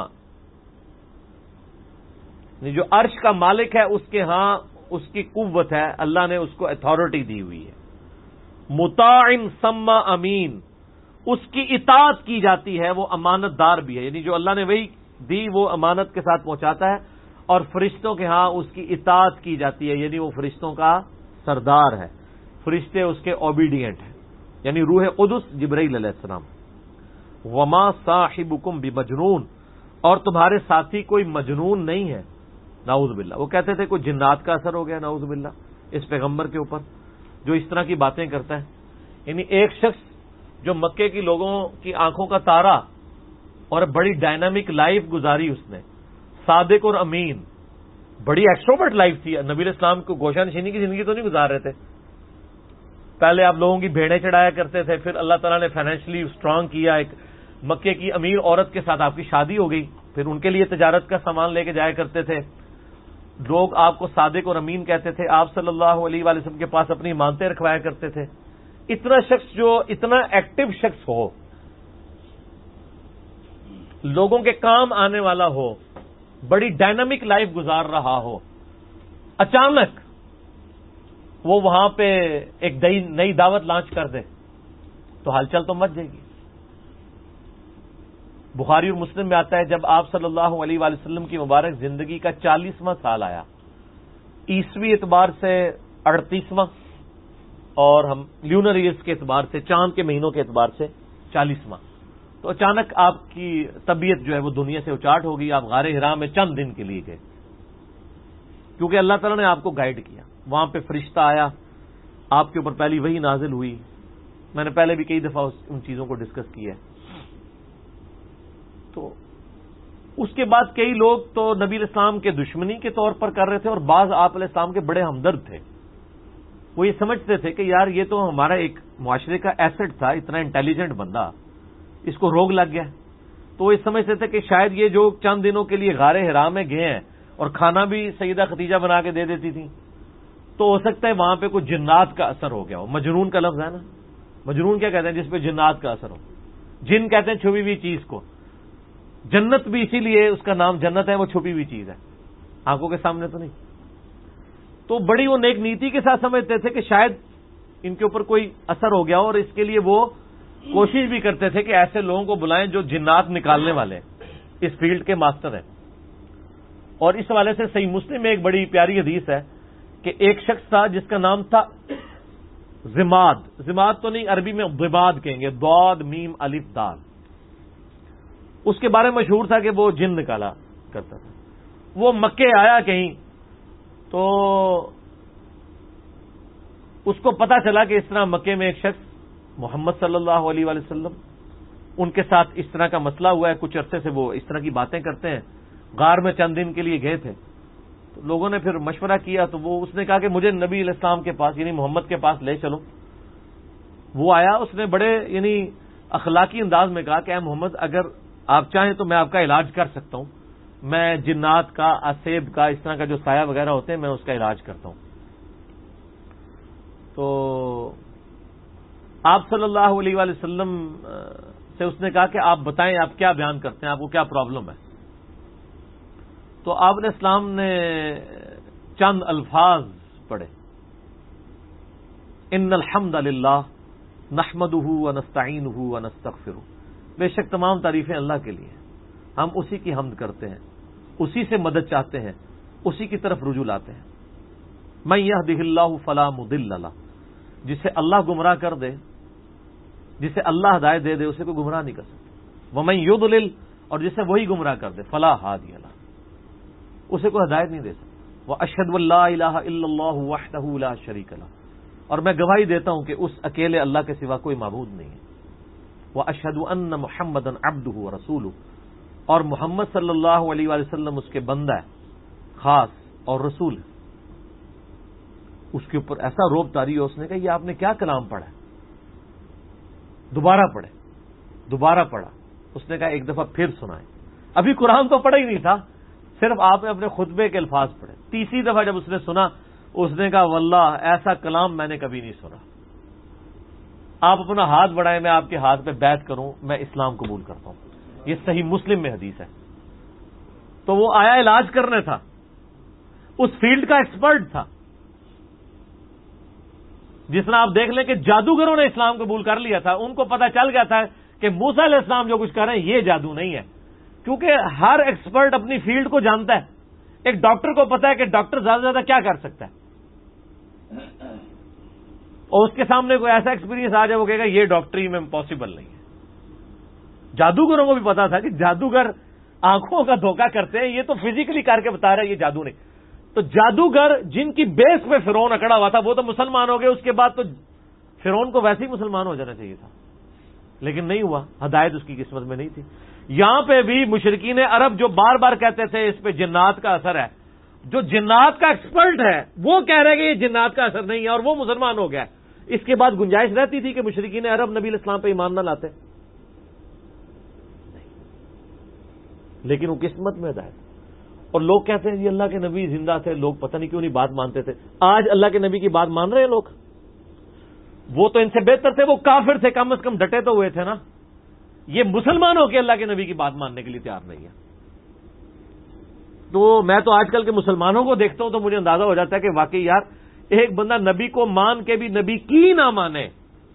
جو عرش کا مالک ہے اس کے ہاں اس کی قوت ہے، اللہ نے اس کو اتھارٹی دی ہوئی ہے. مطاع ثم امین، اس کی اطاعت کی جاتی ہے، وہ امانت دار بھی ہے. یعنی جو اللہ نے وہی دی وہ امانت کے ساتھ پہنچاتا ہے. اور فرشتوں کے ہاں اس کی اطاعت کی جاتی ہے، یعنی وہ فرشتوں کا سردار ہے، فرشتے اس کے اوبیڈینٹ ہیں. یعنی روح قدس جبرائیل علیہ السلام. وما صاحبکم بمجنون، اور تمہارے ساتھی کوئی مجنون نہیں ہے. نعوذ باللہ، وہ کہتے تھے کوئی جنات کا اثر ہو گیا نعوذ باللہ اس پیغمبر کے اوپر جو اس طرح کی باتیں کرتا ہے. یعنی ایک شخص جو مکے کی لوگوں کی آنکھوں کا تارا اور بڑی ڈائنامک لائف گزاری اس نے، صادق اور امین، بڑی ایکسٹروورٹ لائف تھی. نبی علیہ السلام کو گوشہ نشینی کی زندگی تو نہیں گزار رہے تھے. پہلے آپ لوگوں کی بھیڑیں چڑھایا کرتے تھے، پھر اللہ تعالیٰ نے فائنینشلی اسٹرانگ کیا، ایک مکے کی امیر عورت کے ساتھ آپ کی شادی ہو گئی، پھر ان کے لیے تجارت کا سامان لے کے جایا کرتے تھے، لوگ آپ کو صادق اور امین کہتے تھے، آپ صلی اللہ علیہ وآلہ وسلم کے پاس اپنی امانتیں رکھوایا کرتے تھے. اتنا شخص جو اتنا ایکٹیو شخص ہو، لوگوں کے کام آنے والا ہو، بڑی ڈائنامک لائف گزار رہا ہو، اچانک وہ وہاں پہ ایک نئی دعوت لانچ کر دے تو ہلچل تو مچ جائے گی. بخاری اور مسلم میں آتا ہے جب آپ صلی اللہ علیہ وآلہ وسلم کی مبارک زندگی کا 40واں سال آیا، عیسوی اعتبار سے 38واں اور ہم لیونر ایئرز کے اعتبار سے چاند کے مہینوں کے اعتبار سے 40واں، تو اچانک آپ کی طبیعت جو ہے وہ دنیا سے اچاٹ ہو گئی. آپ غار حرا میں چند دن کے لیے گئے کیونکہ اللہ تعالیٰ نے آپ کو گائیڈ کیا. وہاں پہ فرشتہ آیا، آپ کے اوپر پہلی وحی نازل ہوئی. میں نے پہلے بھی کئی دفعہ ان چیزوں کو ڈسکس کیا ہے. تو اس کے بعد کئی لوگ تو نبی علیہ السلام کے دشمنی کے طور پر کر رہے تھے، اور بعض آپ علیہ السلام کے بڑے ہمدرد تھے. وہ یہ سمجھتے تھے کہ یار یہ تو ہمارا ایک معاشرے کا ایسٹ تھا، اتنا انٹیلیجنٹ بندہ، اس کو روگ لگ گیا. تو وہ یہ سمجھتے تھے کہ شاید یہ جو چند دنوں کے لیے غار حرا میں گئے ہیں اور کھانا بھی سیدہ خدیجہ بنا کے دے دیتی تھی، تو ہو سکتا ہے وہاں پہ کوئی جنات کا اثر ہو گیا ہو. مجنون کا لفظ ہے نا، مجنون کیا کہتے ہیں؟ جس پہ جنات کا اثر ہو. جن کہتے ہیں چھپی ہوئی چیز کو. جنت بھی اسی لیے اس کا نام جنت ہے، وہ چھپی ہوئی چیز ہے، آنکھوں کے سامنے تو نہیں. تو بڑی وہ نیک نیتی کے ساتھ سمجھتے تھے کہ شاید ان کے اوپر کوئی اثر ہو گیا ہو، اور اس کے لیے وہ کوشش بھی کرتے تھے کہ ایسے لوگوں کو بلائیں جو جنات نکالنے والے اس فیلڈ کے ماسٹر ہیں. اور اس حوالے سے صحیح مسلم میں ایک بڑی پیاری حدیث ہے کہ ایک شخص تھا جس کا نام تھا زماد. زماد تو نہیں، عربی میں ضباد کہیں گے، ضاد میم الف دال. اس کے بارے میں مشہور تھا کہ وہ جن نکالا کرتا تھا. وہ مکے آیا کہیں تو اس کو پتا چلا کہ اس طرح مکے میں ایک شخص محمد صلی اللہ علیہ وآلہ وسلم ان کے ساتھ اس طرح کا مسئلہ ہوا ہے. کچھ عرصے سے وہ اس طرح کی باتیں کرتے ہیں. غار میں چند دن کے لیے گئے تھے، تو لوگوں نے پھر مشورہ کیا، تو اس نے کہا کہ مجھے نبی علیہ السلام کے پاس یعنی محمد کے پاس لے چلو. وہ آیا، اس نے بڑے یعنی اخلاقی انداز میں کہا کہ اے محمد، اگر آپ چاہیں تو میں آپ کا علاج کر سکتا ہوں. میں جنات کا، اسیب کا، اس طرح کا جو سایہ وغیرہ ہوتے ہیں میں اس کا علاج کرتا ہوں. تو آپ صلی اللہ علیہ وآلہ وسلم سے اس نے کہا کہ آپ بتائیں آپ کیا بیان کرتے ہیں، آپ کو کیا پرابلم ہے. تو آپ علیہ السلام نے چند الفاظ پڑھے، ان الحمد للہ نحمدہ ونستعینہ ونستغفرہ. بے شک تمام تعریفیں اللہ کے لیے، ہم اسی کی حمد کرتے ہیں، اسی سے مدد چاہتے ہیں، اسی کی طرف رجوع لاتے ہیں. من یہدہ اللہ فلا مضل لہ. جسے اللہ گمراہ کر دے، جسے اللہ ہدایت دے دے، اسے کوئی گمراہ نہیں کر سکتا. ومن یضلل، اور جسے وہی گمراہ کر دے، فلا ہادی لہ، اسے کوئی ہدایت نہیں دے سکتا. واشہد ان لا الہ الا اللہ وحدہ لا شریک لہ، اور میں گواہی دیتا ہوں کہ اس اکیلے اللہ کے سوا کوئی معبود نہیں ہے. واشہد ان محمدا عبدہ ورسولہ، اور محمد صلی اللہ علیہ وآلہ وسلم اس کے بندہ ہے خاص اور رسول ہے. اس کے اوپر ایسا روب طاری ہو، اس نے کہا یہ آپ نے کیا کلام پڑھا ہے؟ دوبارہ پڑھے. دوبارہ پڑھا. اس نے کہا ایک دفعہ پھر سنائیں. ابھی قرآن تو پڑھا ہی نہیں تھا، صرف آپ نے اپنے خطبے کے الفاظ پڑھے. تیسری دفعہ جب اس نے سنا، اس نے کہا واللہ ایسا کلام میں نے کبھی نہیں سنا. آپ اپنا ہاتھ بڑھائیں، میں آپ کے ہاتھ پہ بیعت کروں، میں اسلام قبول کرتا ہوں. یہ صحیح مسلم میں حدیث ہے. تو وہ آیا علاج کرنے تھا، اس فیلڈ کا ایکسپرٹ تھا. جس طرح آپ دیکھ لیں کہ جادوگروں نے اسلام قبول کر لیا تھا، ان کو پتا چل گیا تھا کہ موسیٰ علیہ السلام جو کچھ کر رہے ہیں یہ جادو نہیں ہے، کیونکہ ہر ایکسپرٹ اپنی فیلڈ کو جانتا ہے. ایک ڈاکٹر کو پتا ہے کہ ڈاکٹر زیادہ سے زیادہ کیا کر سکتا ہے، اور اس کے سامنے کوئی ایسا ایکسپیرینس آ جائے وہ کہے گا یہ ڈاکٹری میں پاسبل نہیں ہے. جادوگروں کو بھی پتا تھا کہ جادوگر آنکھوں کا دھوکہ کرتے ہیں، یہ تو فزیکلی کر کے بتا رہا ہے، یہ جادو نہیں. تو جادوگر جن کی بیس پہ فرعون اکڑا ہوا تھا وہ تو مسلمان ہو گئے. اس کے بعد تو فرعون کو ویسے ہی مسلمان ہو جانا چاہیے تھا، لیکن نہیں ہوا، ہدایت اس کی قسمت میں نہیں تھی. یہاں پہ بھی مشرکین عرب جو بار بار کہتے تھے اس پہ جنات کا اثر ہے، جو جنات کا ایکسپرٹ ہے وہ کہہ رہے ہیں کہ یہ جنات کا اثر نہیں ہے، اور وہ مسلمان ہو گیا. اس کے بعد گنجائش رہتی تھی کہ مشرکین عرب نبی علیہ السلام پہ ایمان نہ لاتے. لیکن وہ قسمت میں ہدایت. اور لوگ کہتے ہیں جی اللہ کے نبی زندہ تھے, لوگ پتہ نہیں کیوں نہیں بات مانتے تھے. آج اللہ کے نبی کی بات مان رہے ہیں لوگ. وہ تو ان سے بہتر تھے, وہ کافر تھے, کم از کم ڈٹے تو ہوئے تھے نا. یہ مسلمان ہو کے اللہ کے نبی کی بات ماننے کے لیے تیار نہیں ہے. تو میں تو آج کل کے مسلمانوں کو دیکھتا ہوں تو مجھے اندازہ ہو جاتا ہے کہ واقعی یار ایک بندہ نبی کو مان کے بھی نبی کی نہ مانے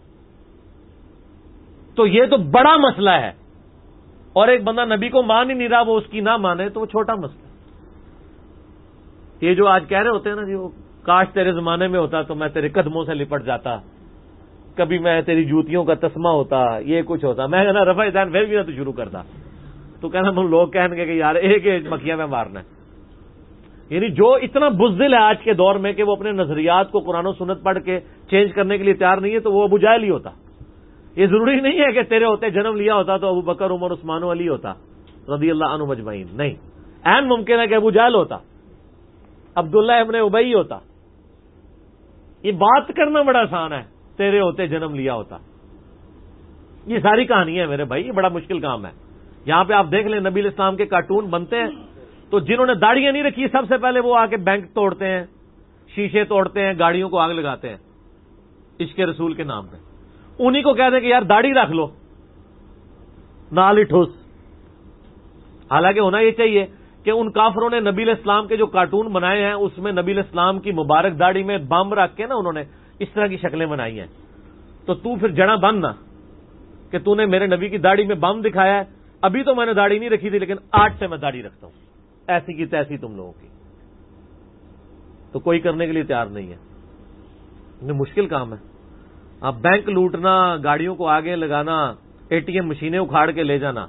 تو یہ تو بڑا مسئلہ ہے, اور ایک بندہ نبی کو مان ہی نہیں رہا وہ اس کی نہ مانے تو وہ چھوٹا مسئلہ. یہ جو آج کہہ رہے ہوتے ہیں نا جی وہ کاش تیرے زمانے میں ہوتا تو میں تیرے قدموں سے لپٹ جاتا, کبھی میں تیری جوتیوں کا تسمہ ہوتا, یہ کچھ ہوتا. میں کہنا رفع دین پھر بھی نہ تو شروع کرتا. تو کہنا ہم لوگ کہیں گے کہ یار ایک مکھیاں میں مارنا ہے. یعنی جو اتنا بزدل ہے آج کے دور میں کہ وہ اپنے نظریات کو قرآن و سنت پڑھ کے چینج کرنے کے لیے تیار نہیں ہے تو وہ ابو جہل ہی ہوتا. یہ ضروری نہیں ہے کہ تیرے ہوتے جنم لیا ہوتا تو ابو بکر عمر عثمان و علی ہوتا رضی اللہ عنہ مجمعین. نہیں, عین ممکن ہے کہ ابو جہل ہوتا, عبداللہ ابن ابی ہوتا. یہ بات کرنا بڑا آسان ہے, تیرے ہوتے جنم لیا ہوتا. یہ ساری کہانی ہے میرے بھائی, یہ بڑا مشکل کام ہے. یہاں پہ آپ دیکھ لیں نبی علیہ السلام کے کارٹون بنتے ہیں تو جنہوں نے داڑیاں نہیں رکھی سب سے پہلے وہ آ کے بینک توڑتے ہیں, شیشے توڑتے ہیں, گاڑیوں کو آگ لگاتے ہیں عشق رسول کے نام پہ. انہی کو کہتے ہیں کہ یار داڑھی رکھ لو, نال ہی ٹھوس. حالانکہ ہونا یہ چاہیے کہ ان کافروں نے نبی علیہ السلام کے جو کارٹون بنائے ہیں اس میں نبی علیہ السلام کی مبارک داڑھی میں بم رکھ کے نا انہوں نے اس طرح کی شکلیں بنائی ہیں. تو پھر جڑا بن نا کہ تو نے میرے نبی کی داڑھی میں بم دکھایا ہے. ابھی تو میں نے داڑھی نہیں رکھی تھی لیکن آج سے میں داڑھی رکھتا ہوں, ایسی کی تیسی تم لوگوں کی. تو کوئی کرنے کے لیے تیار نہیں ہے. یہ مشکل کام ہے. اب بینک لوٹنا, گاڑیوں کو آگے لگانا, اے ٹی ایم مشینیں اکھاڑ کے لے جانا.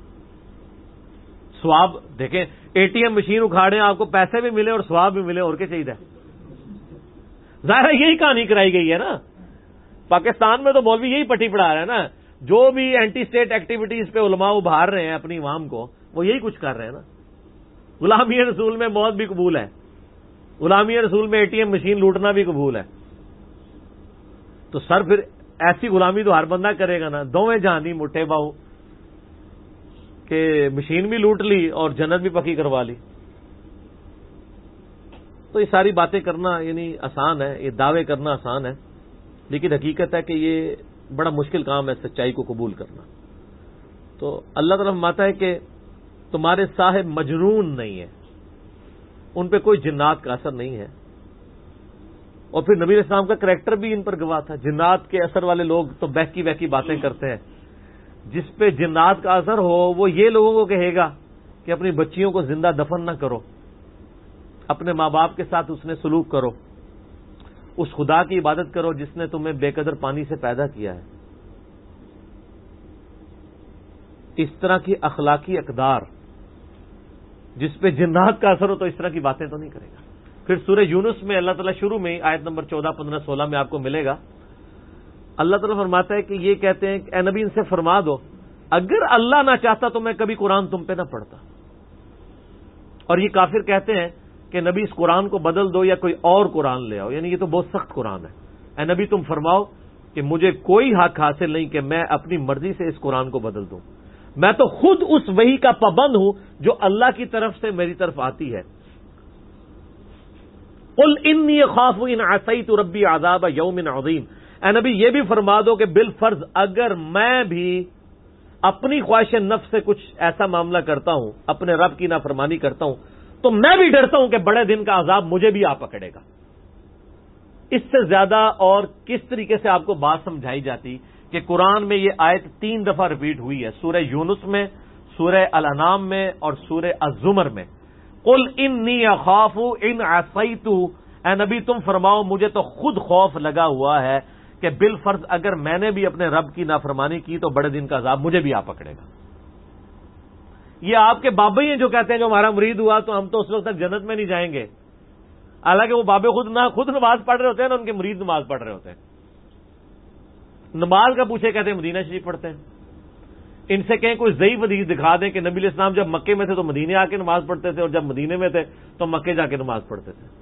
سواب دیکھیں, اے ٹی ایم مشین اکھاڑے آپ کو پیسے بھی ملے اور سواب بھی ملے, اور کیا چاہیے. ظاہر ہے یہی کہانی کرائی گئی ہے نا. پاکستان میں تو مولوی یہی پٹی پڑھا رہا ہے نا. جو بھی اینٹی اسٹیٹ ایکٹیویٹیز پہ علماء ابھار رہے ہیں اپنی عوام کو, وہ یہی کچھ کر رہے ہیں نا. غلامی رسول میں موت بھی قبول ہے, غلامی رسول میں اے ٹی ایم مشین لوٹنا بھی قبول ہے. تو سر پھر ایسی غلامی تو ہر بندہ کرے گا نا. دوویں جہانی مٹھے باؤ کہ مشین بھی لوٹ لی اور جنت بھی پکی کروا لی. تو یہ ساری باتیں کرنا یعنی آسان ہے, یہ دعوے کرنا آسان ہے, لیکن حقیقت ہے کہ یہ بڑا مشکل کام ہے سچائی کو قبول کرنا. تو اللہ تعالیٰ فرماتا ہے کہ تمہارے صاحب مجنون نہیں ہے, ان پہ کوئی جنات کا اثر نہیں ہے. اور پھر نبی علیہ السلام کا کریکٹر بھی ان پر گواہ تھا. جنات کے اثر والے لوگ تو بہکی بہکی باتیں کرتے ہیں. جس پہ جنات کا اثر ہو وہ یہ لوگوں کو کہے گا کہ اپنی بچیوں کو زندہ دفن نہ کرو, اپنے ماں باپ کے ساتھ اس نے سلوک کرو, اس خدا کی عبادت کرو جس نے تمہیں بے قدر پانی سے پیدا کیا ہے. اس طرح کی اخلاقی اقدار جس پہ جنات کا اثر ہو تو اس طرح کی باتیں تو نہیں کرے گا. پھر سورہ یونس میں اللہ تعالیٰ شروع میں آیت نمبر 14, 15, 16 میں آپ کو ملے گا. اللہ تعالیٰ فرماتا ہے کہ یہ کہتے ہیں کہ اے نبی ان سے فرما دو اگر اللہ نہ چاہتا تو میں کبھی قرآن تم پہ نہ پڑھتا. اور یہ کافر کہتے ہیں کہ نبی اس قرآن کو بدل دو یا کوئی اور قرآن لے آؤ, یعنی یہ تو بہت سخت قرآن ہے. اے نبی تم فرماؤ کہ مجھے کوئی حق حاصل نہیں کہ میں اپنی مرضی سے اس قرآن کو بدل دوں. میں تو خود اس وحی کا پابند ہوں جو اللہ کی طرف سے میری طرف آتی ہے. قل انی اخاف ان عصیت ربی عذاب یوم عظیم. اے نبی یہ بھی فرما دو کہ بالفرض اگر میں بھی اپنی خواہش نفس سے کچھ ایسا معاملہ کرتا ہوں, اپنے رب کی نافرمانی کرتا ہوں, تو میں بھی ڈرتا ہوں کہ بڑے دن کا عذاب مجھے بھی آ پکڑے گا. اس سے زیادہ اور کس طریقے سے آپ کو بات سمجھائی جاتی کہ قرآن میں یہ آیت 3 دفعہ ریپیٹ ہوئی ہے, سورہ یونس میں, سورہ الانعام میں اور سورہ الزمر میں. قل انی اخاف ان عصیت. اے نبی تم فرماؤ مجھے تو خود خوف لگا ہوا ہے کہ بالفرض اگر میں نے بھی اپنے رب کی نافرمانی کی تو بڑے دن کا عذاب مجھے بھی آ پکڑے گا. یہ آپ کے بابے ہیں جو کہتے ہیں جو ہمارا مرید ہوا تو ہم تو اس وقت تک جنت میں نہیں جائیں گے. حالانکہ وہ بابے خود نماز پڑھ رہے ہوتے ہیں نا, ان کے مرید نماز پڑھ رہے ہوتے ہیں. نماز کا پوچھے کہتے ہیں مدینہ شریف پڑھتے ہیں. ان سے کہیں کوئی ضعیف حدیث دکھا دیں کہ نبی علیہ السلام جب مکے میں تھے تو مدینے آ کے نماز پڑھتے تھے اور جب مدینے میں تھے تو مکے جا کے نماز پڑھتے تھے.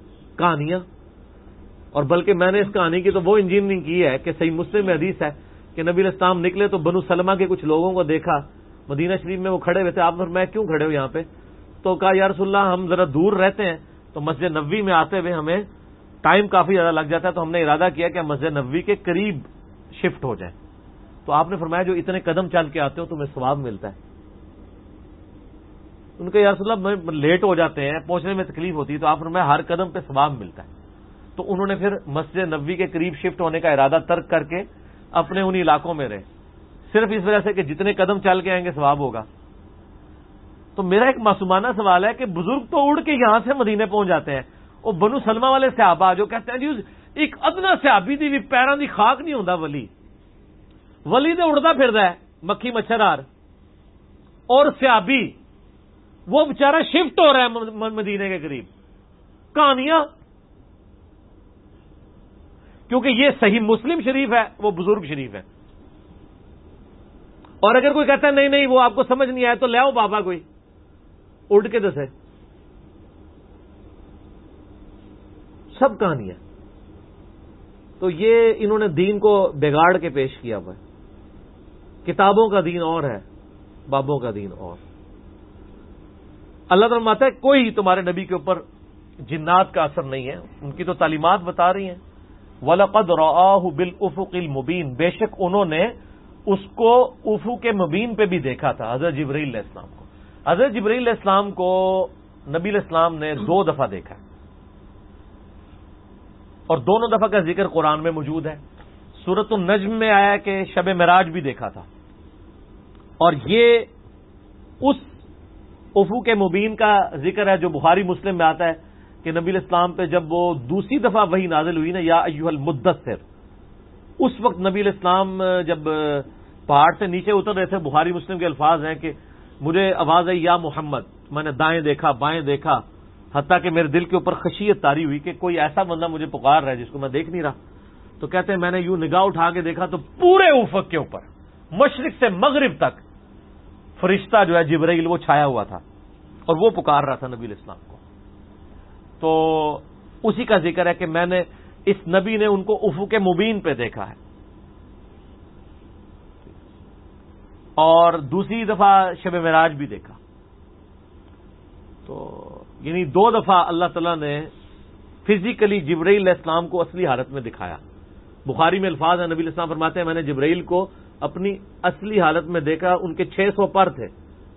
کہانیاں. اور بلکہ میں نے اس کہانی کی تو وہ انجینئرنگ کی ہے کہ صحیح مسلم میں حدیث ہے کہ نبی علیہ السلام نکلے تو بنو سلمہ کے کچھ لوگوں کو دیکھا مدینہ شریف میں، وہ کھڑے ہوئے تھے. آپ فرمایا کیوں کھڑے ہو یہاں پہ؟ تو کہا یا رسول اللہ ہم ذرا دور رہتے ہیں تو مسجد نبوی میں آتے ہوئے ہمیں ٹائم کافی زیادہ لگ جاتا ہے، تو ہم نے ارادہ کیا کہ مسجد نبوی کے قریب شفٹ ہو جائیں. تو آپ نے فرمایا جو اتنے قدم چل کے آتے ہو تمہیں ثواب ملتا ہے. ان کے یا رسول اللہ لیٹ ہو جاتے ہیں، پہنچنے میں تکلیف ہوتی ہے. تو آپ نے فرمایا ہر قدم پہ ثواب ملتا ہے. تو انہوں نے پھر مسجد نبوی کے قریب شفٹ ہونے کا ارادہ ترک کر کے اپنے انہی علاقوں میں رہے، صرف اس وجہ سے کہ جتنے قدم چل کے آئیں گے ثواب ہوگا. تو میرا ایک معصومانہ سوال ہے کہ بزرگ تو اڑ کے یہاں سے مدینے پہنچ جاتے ہیں، اور بنو سلمہ والے صحابہ جو کہتے ہیں جی ایک ادنا صحابی دی پیروں دی خاک نہیں ہوندا ولی تو اڑتا پھردا ہے مکھی مچھر آر، اور صحابی وہ بیچارہ شفٹ ہو رہا ہے مدینے کے قریب. کہانیاں، کیونکہ یہ صحیح مسلم شریف ہے، وہ بزرگ شریف ہے. اور اگر کوئی کہتا ہے نہیں نہیں وہ آپ کو سمجھ نہیں آیا تو لے آؤ بابا کوئی اڑ کے دسے. سب کہانیاں. تو یہ انہوں نے دین کو بگاڑ کے پیش کیا ہوا ہے. کتابوں کا دین اور ہے، بابوں کا دین اور. اللہ تعالیٰ فرماتا ہے کوئی تمہارے نبی کے اوپر جنات کا اثر نہیں ہے، ان کی تو تعلیمات بتا رہی ہیں. وَلَقَدْ رَآهُ بِالْأُفُقِ الْمُبِينِ، بے شک انہوں نے اس کو افق مبین پہ بھی دیکھا تھا، حضرت جبرائیل علیہ السلام کو. حضرت جبرائیل علیہ السلام کو نبی علیہ السلام نے 2 دفعہ دیکھا ہے، اور دونوں دفعہ کا ذکر قرآن میں موجود ہے. سورۃ النجم میں آیا کہ شب معراج بھی دیکھا تھا. اور یہ اس افق مبین کا ذکر ہے جو بخاری مسلم میں آتا ہے کہ نبی علیہ السلام پہ جب وہ دوسری دفعہ وحی نازل ہوئی نا، یا ایھا المدثر، اس وقت نبی علیہ السلام جب پہاڑ سے نیچے اتر رہے تھے، بخاری مسلم کے الفاظ ہیں کہ مجھے آواز آئی یا محمد، میں نے دائیں دیکھا بائیں دیکھا، حتیٰ کہ میرے دل کے اوپر خشیت طاری ہوئی کہ کوئی ایسا بندہ مجھے پکار رہا ہے جس کو میں دیکھ نہیں رہا. تو کہتے ہیں میں نے یوں نگاہ اٹھا کے دیکھا تو پورے افق کے اوپر مشرق سے مغرب تک فرشتہ جو ہے جبرائیل وہ چھایا ہوا تھا، اور وہ پکار رہا تھا نبی علیہ السلام کو. تو اسی کا ذکر ہے کہ میں نے اس نبی نے ان کو افق مبین پہ دیکھا ہے. اور دوسری دفعہ شب معراج بھی دیکھا. تو یعنی 2 دفعہ اللہ تعالیٰ نے فزیکلی جبرائیل علیہ السلام کو اصلی حالت میں دکھایا. بخاری میں الفاظ ہیں، نبی علیہ السلام فرماتے ہیں میں نے جبرائیل کو اپنی اصلی حالت میں دیکھا، ان کے 600 پر تھے،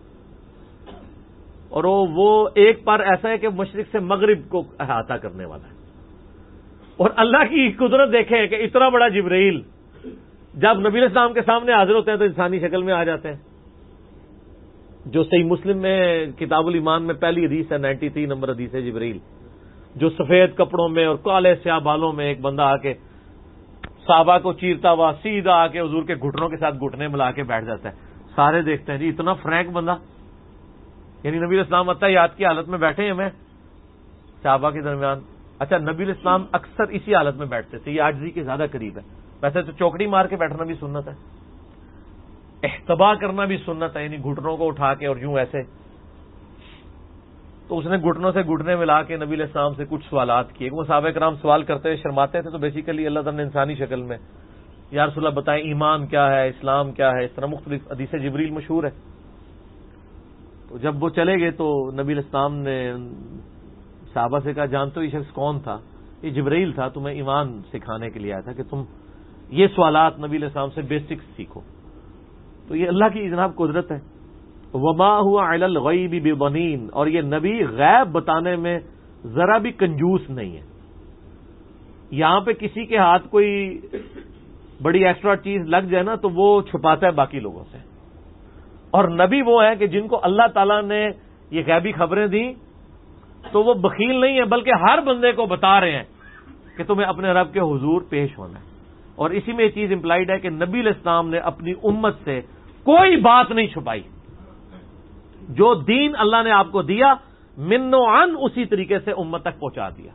اور وہ ایک پر ایسا ہے کہ مشرق سے مغرب کو احاطہ کرنے والا ہے. اور اللہ کی قدرت دیکھیں کہ اتنا بڑا جبرائیل جب نبی علیہ السلام کے سامنے حاضر ہوتے ہیں تو انسانی شکل میں آ جاتے ہیں. جو صحیح مسلم میں کتاب الایمان میں پہلی حدیث ہے، 93 نمبر حدیث ہے جبرائیل، جو سفید کپڑوں میں اور کالے سیاہ بالوں میں ایک بندہ آ کے صحابہ کو چیرتا ہوا سیدھا آ کے حضور کے گھٹنوں کے ساتھ گھٹنے ملا کے بیٹھ جاتا ہے. سارے دیکھتے ہیں جی اتنا فرینک بندہ، یعنی نبی علیہ السلام اتحیات کی حالت میں بیٹھے ہیں ہمیں صحابہ کے درمیان. اچھا نبی علیہ السلام اکثر اسی حالت میں بیٹھتے تھے، یہ عاجزی کے زیادہ قریب ہے. ویسے تو چوکڑی مار کے بیٹھنا بھی سنت ہے، احتبا کرنا بھی سنت ہے، یعنی گھٹنوں کو اٹھا کے اور یوں ایسے. تو اس نے گھٹنوں سے گھٹنے ملا کے نبی علیہ السلام سے کچھ سوالات کیے. وہ صحابہ کرام سوال کرتے ہوئے شرماتے تھے، تو بیسیکلی اللہ تعالیٰ نے انسانی شکل میں یا رسول اللہ بتائیں ایمان کیا ہے، اسلام کیا ہے، اس طرح مختلف حدیث جبریل مشہور ہے. تو جب وہ چلے گئے تو نبی علیہ السلام نے صحابہ سے کہا جانتے ہو یہ شخص کون تھا؟ یہ جبرائیل تھا، تمہیں ایمان سکھانے کے لیے آیا تھا کہ تم یہ سوالات نبی علیہ السلام سے بیسکس سیکھو. تو یہ اللہ کی جناب قدرت ہے. وما هو علی الغیب بضنین، اور یہ نبی غیب بتانے میں ذرا بھی کنجوس نہیں ہے. یہاں پہ کسی کے ہاتھ کوئی بڑی ایکسٹرا چیز لگ جائے نا تو وہ چھپاتا ہے باقی لوگوں سے. اور نبی وہ ہے کہ جن کو اللہ تعالیٰ نے یہ غیبی خبریں دیں تو وہ بخیل نہیں ہے، بلکہ ہر بندے کو بتا رہے ہیں کہ تمہیں اپنے رب کے حضور پیش ہونا ہے. اور اسی میں یہ چیز امپلائڈ ہے کہ نبی علیہ السلام نے اپنی امت سے کوئی بات نہیں چھپائی. جو دین اللہ نے آپ کو دیا من و عن اسی طریقے سے امت تک پہنچا دیا.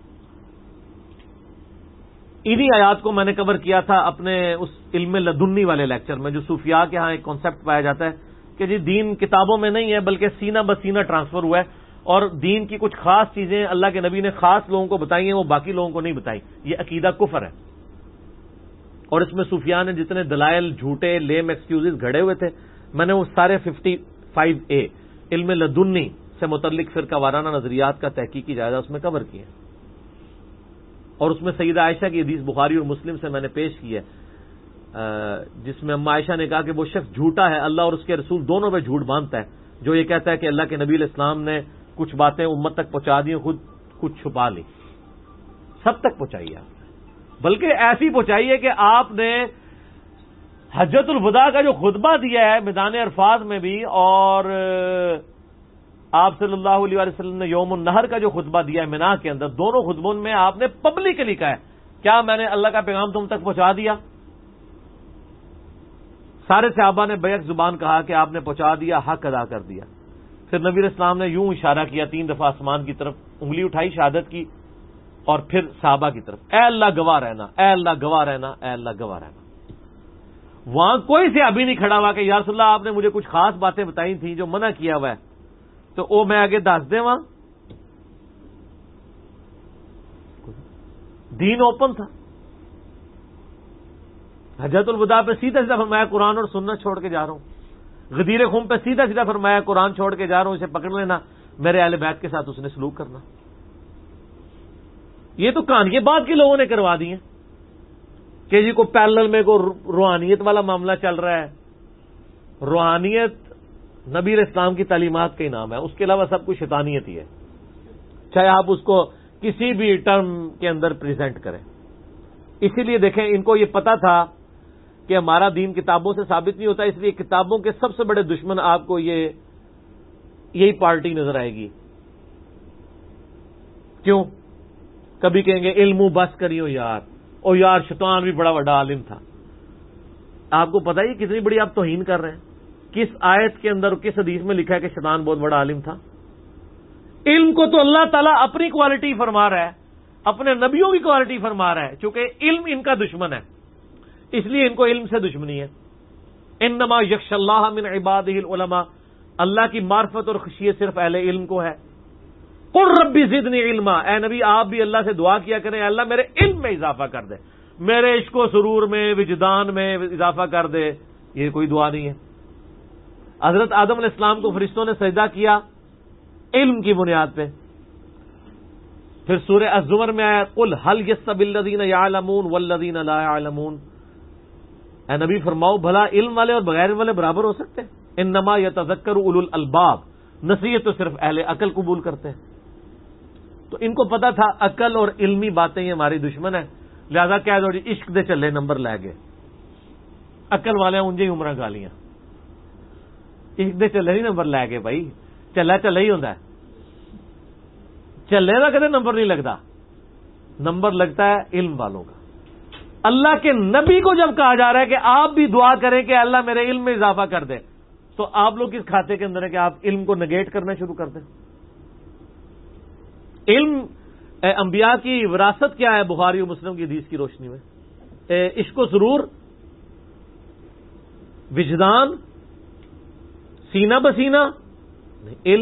انہی آیات کو میں نے کور کیا تھا اپنے اس علم لدنی والے لیکچر میں، جو صوفیاء کے ہاں ایک کانسیپٹ پایا جاتا ہے کہ جی دین کتابوں میں نہیں ہے بلکہ سینہ بسینہ ٹرانسفر ہوا ہے، اور دین کی کچھ خاص چیزیں اللہ کے نبی نے خاص لوگوں کو بتائی ہیں، وہ باقی لوگوں کو نہیں بتائی. یہ عقیدہ کفر ہے. اور اس میں صوفیاء نے جتنے دلائل جھوٹے لیم ایکسکیوزز گھڑے ہوئے تھے، میں نے وہ سارے 55A علم لدنی سے متعلق فرقہ وارانہ نظریات کا تحقیقی جائزہ اس میں کور کیا، اور اس میں سیدہ عائشہ کی حدیث بخاری اور مسلم سے میں نے پیش کی ہے، جس میں اما عائشہ نے کہا کہ وہ شخص جھوٹا ہے، اللہ اور اس کے رسول دونوں پہ جھوٹ باندھتا ہے، جو یہ کہتا ہے کہ اللہ کے نبی علیہ السلام نے کچھ باتیں امت تک پہنچا دی، خود کچھ چھپا لی۔ سب تک پہنچائی آپ نے، بلکہ ایسی پہنچائی ہے کہ آپ نے حجۃ الوداع کا جو خطبہ دیا ہے میدان عرفات میں بھی، اور آپ صلی اللہ علیہ وسلم نے یوم النہر کا جو خطبہ دیا ہے مینا کے اندر، دونوں خطبوں میں آپ نے پبلکلی کہا ہے کیا میں نے اللہ کا پیغام تم تک پہنچا دیا؟ سارے صحابہ نے بیک زبان کہا کہ آپ نے پہنچا دیا، حق ادا کر دیا۔ پھر نبی علیہ السلام نے یوں اشارہ کیا 3 دفعہ آسمان کی طرف، انگلی اٹھائی شہادت کی، اور پھر صحابہ کی طرف، اے اللہ گواہ رہنا، اے اللہ گواہ رہنا، اے اللہ گواہ رہنا۔ وہاں کوئی صحابی نہیں کھڑا ہوا کہ یا رسول اللہ آپ نے مجھے کچھ خاص باتیں بتائی تھیں جو منع کیا ہوا ہے تو وہ میں آگے دس دیں۔ وہاں دین اوپن تھا۔ حجۃ الوداع پہ سیدھا سیدھا فرمایا قرآن اور سنت چھوڑ کے جا رہا ہوں، غدیر خم پہ سیدھا سیدھا فرمایا قرآن چھوڑ کے جا رہا ہوں، اسے پکڑ لینا، میرے اہل بیت کے ساتھ اس نے سلوک کرنا۔ یہ تو کہانیاں بعد کے لوگوں نے کروا دی ہیں کہ جی کو پیرلل میں کو روحانیت والا معاملہ چل رہا ہے۔ روحانیت نبی علیہ السلام کی تعلیمات کا ہی نام ہے، اس کے علاوہ سب کچھ شیطانیت ہی ہے، چاہے آپ اس کو کسی بھی ٹرم کے اندر پریزنٹ کریں۔ اسی لیے دیکھیں ان کو یہ پتا تھا کہ ہمارا دین کتابوں سے ثابت نہیں ہوتا، اس لیے کتابوں کے سب سے بڑے دشمن آپ کو یہی پارٹی نظر آئے گی۔ کیوں؟ کبھی کہیں گے علم بس کریو یار، او یار شیطان بھی بڑا بڑا عالم تھا۔ آپ کو پتہ ہی کتنی بڑی آپ توہین کر رہے ہیں۔ کس آیت کے اندر کس حدیث میں لکھا ہے کہ شیطان بہت بڑا عالم تھا؟ علم کو تو اللہ تعالیٰ اپنی کوالٹی فرما رہا ہے، اپنے نبیوں کی کوالٹی فرما رہا ہے، چونکہ علم ان کا دشمن ہے، اس لیے ان کو علم سے دشمنی ہے۔ انما یخشی اللہ من عبادہ العلماء، اللہ کی معرفت اور خشیت صرف اہل علم کو ہے۔ قل ربی زدنی علما، اے نبی آپ بھی اللہ سے دعا کیا کریں اللہ میرے علم میں اضافہ کر دے، میرے عشق و سرور میں، وجدان میں اضافہ کر دے۔ یہ کوئی دعا نہیں ہے۔ حضرت آدم علیہ السلام کو فرشتوں نے سجدہ کیا علم کی بنیاد پہ۔ پھر سورہ الزمر میں آیا قل هل يستوي الذين يعلمون والذين لا يعلمون، اے نبی فرماؤ بھلا علم والے اور بغیر علم والے برابر ہو سکتے ہیں؟ انما يتذکر اولو الالباب، نصیحت تو صرف اہل عقل قبول کرتے ہیں۔ تو ان کو پتا تھا عقل اور علمی باتیں یہ ہماری دشمن ہے، لہذا کہہ دو جی عشق دے چلے نمبر لے گئے، عقل والے انجے ہی عمرہ گالیاں، عشق دے چلے ہی نمبر لے گئے بھائی، چلا چلا ہی ہوتا ہے، چلے نہ کدے نمبر نہیں لگتا، نمبر لگتا ہے علم والوں کا۔ اللہ کے نبی کو جب کہا جا رہا ہے کہ آپ بھی دعا کریں کہ اللہ میرے علم میں اضافہ کر دے، تو آپ لوگ کس کھاتے کے اندر ہے کہ آپ علم کو نگیٹ کرنا شروع کر دیں؟ علم انبیاء کی وراثت کیا ہے بخاری و مسلم کی حدیث کی روشنی میں؟ عشق و سرور، وجدان، سینہ بسینہ، علم۔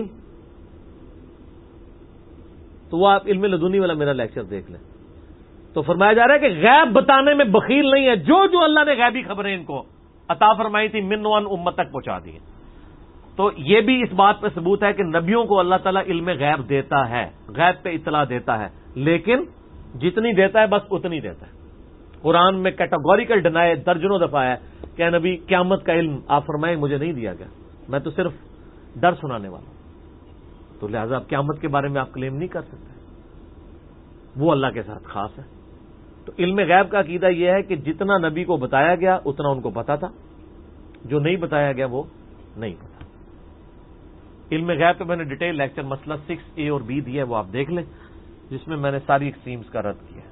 تو وہ آپ علم لدنی والا میرا لیکچر دیکھ لیں، تو فرمایا جا رہا ہے کہ غیب بتانے میں بخیل نہیں ہے، جو اللہ نے غیبی خبریں ان کو عطا فرمائی تھی من وان امت تک پہنچا دی۔ تو یہ بھی اس بات پہ ثبوت ہے کہ نبیوں کو اللہ تعالیٰ علم غیب دیتا ہے، غیب پہ اطلاع دیتا ہے، لیکن جتنی دیتا ہے بس اتنی دیتا ہے۔ قرآن میں کیٹاگوریکل ڈینائی درجنوں دفعہ ہے کہ اے نبی قیامت کا علم آپ فرمائیں مجھے نہیں دیا گیا، میں تو صرف ڈر سنانے والا ہوں، تو لہذا آپ قیامت کے بارے میں آپ کلیم نہیں کر سکتے، وہ اللہ کے ساتھ خاص ہے۔ تو علم غیب کا عقیدہ یہ ہے کہ جتنا نبی کو بتایا گیا اتنا ان کو پتا تھا، جو نہیں بتایا گیا وہ نہیں پتا۔ علم غیب پہ میں نے ڈیٹیل لیکچر مسئلہ 6A اور B دیا ہے، وہ آپ دیکھ لیں، جس میں نے ساری ایکسٹریمز کا رد کیا۔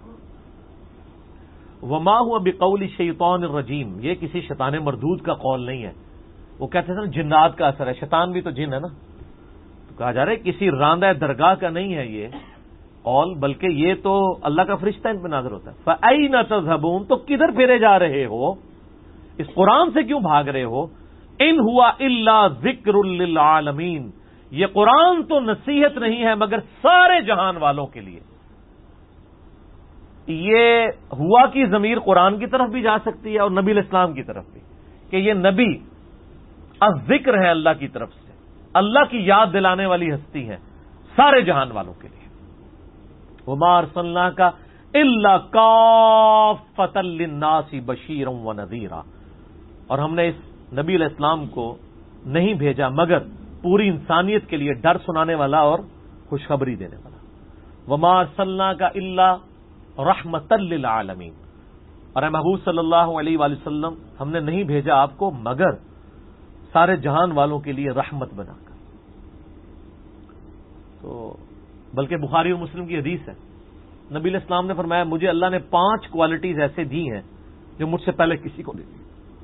وما هو بقول الشیطان الرجیم، یہ کسی شیطان مردود کا قول نہیں ہے۔ وہ کہتے ہیں نا جنات کا اثر ہے، شیطان بھی تو جن ہے نا، تو کہا جا رہا ہے کسی راندہ درگاہ کا نہیں ہے یہ قول، بلکہ یہ تو اللہ کا فرشتہ ان پہ نازل ہوتا ہے۔ فَأَيْنَ تَذْهَبُونَ، تو کدھر پھرے جا رہے ہو، اس قرآن سے کیوں بھاگ رہے ہو؟ ان ہوا الا ذکر للعالمین، یہ قرآن تو نصیحت نہیں ہے مگر سارے جہان والوں کے لیے۔ یہ ہوا کی ضمیر قرآن کی طرف بھی جا سکتی ہے اور نبی علیہ السلام کی طرف بھی، کہ یہ نبی الذکر ہے اللہ کی طرف سے، اللہ کی یاد دلانے والی ہستی ہے سارے جہان والوں کے لیے۔ وما ارسلناک الا کافۃ للناس بشیرا ونذیرا، اور ہم نے اس نبی علیہ السلام کو نہیں بھیجا مگر پوری انسانیت کے لیے ڈر سنانے والا اور خوشخبری دینے والا۔ وما ارسلناک الا رحمۃ للعالمین، اور اے محبوب صلی اللہ علیہ وآلہ وسلم ہم نے نہیں بھیجا آپ کو مگر سارے جہان والوں کے لیے رحمت بنا کر۔ تو بلکہ بخاری اور مسلم کی حدیث ہے، نبی علیہ السلام نے فرمایا مجھے اللہ نے 5 کوالٹیز ایسے دی ہیں جو مجھ سے پہلے کسی کو نہیں دی۔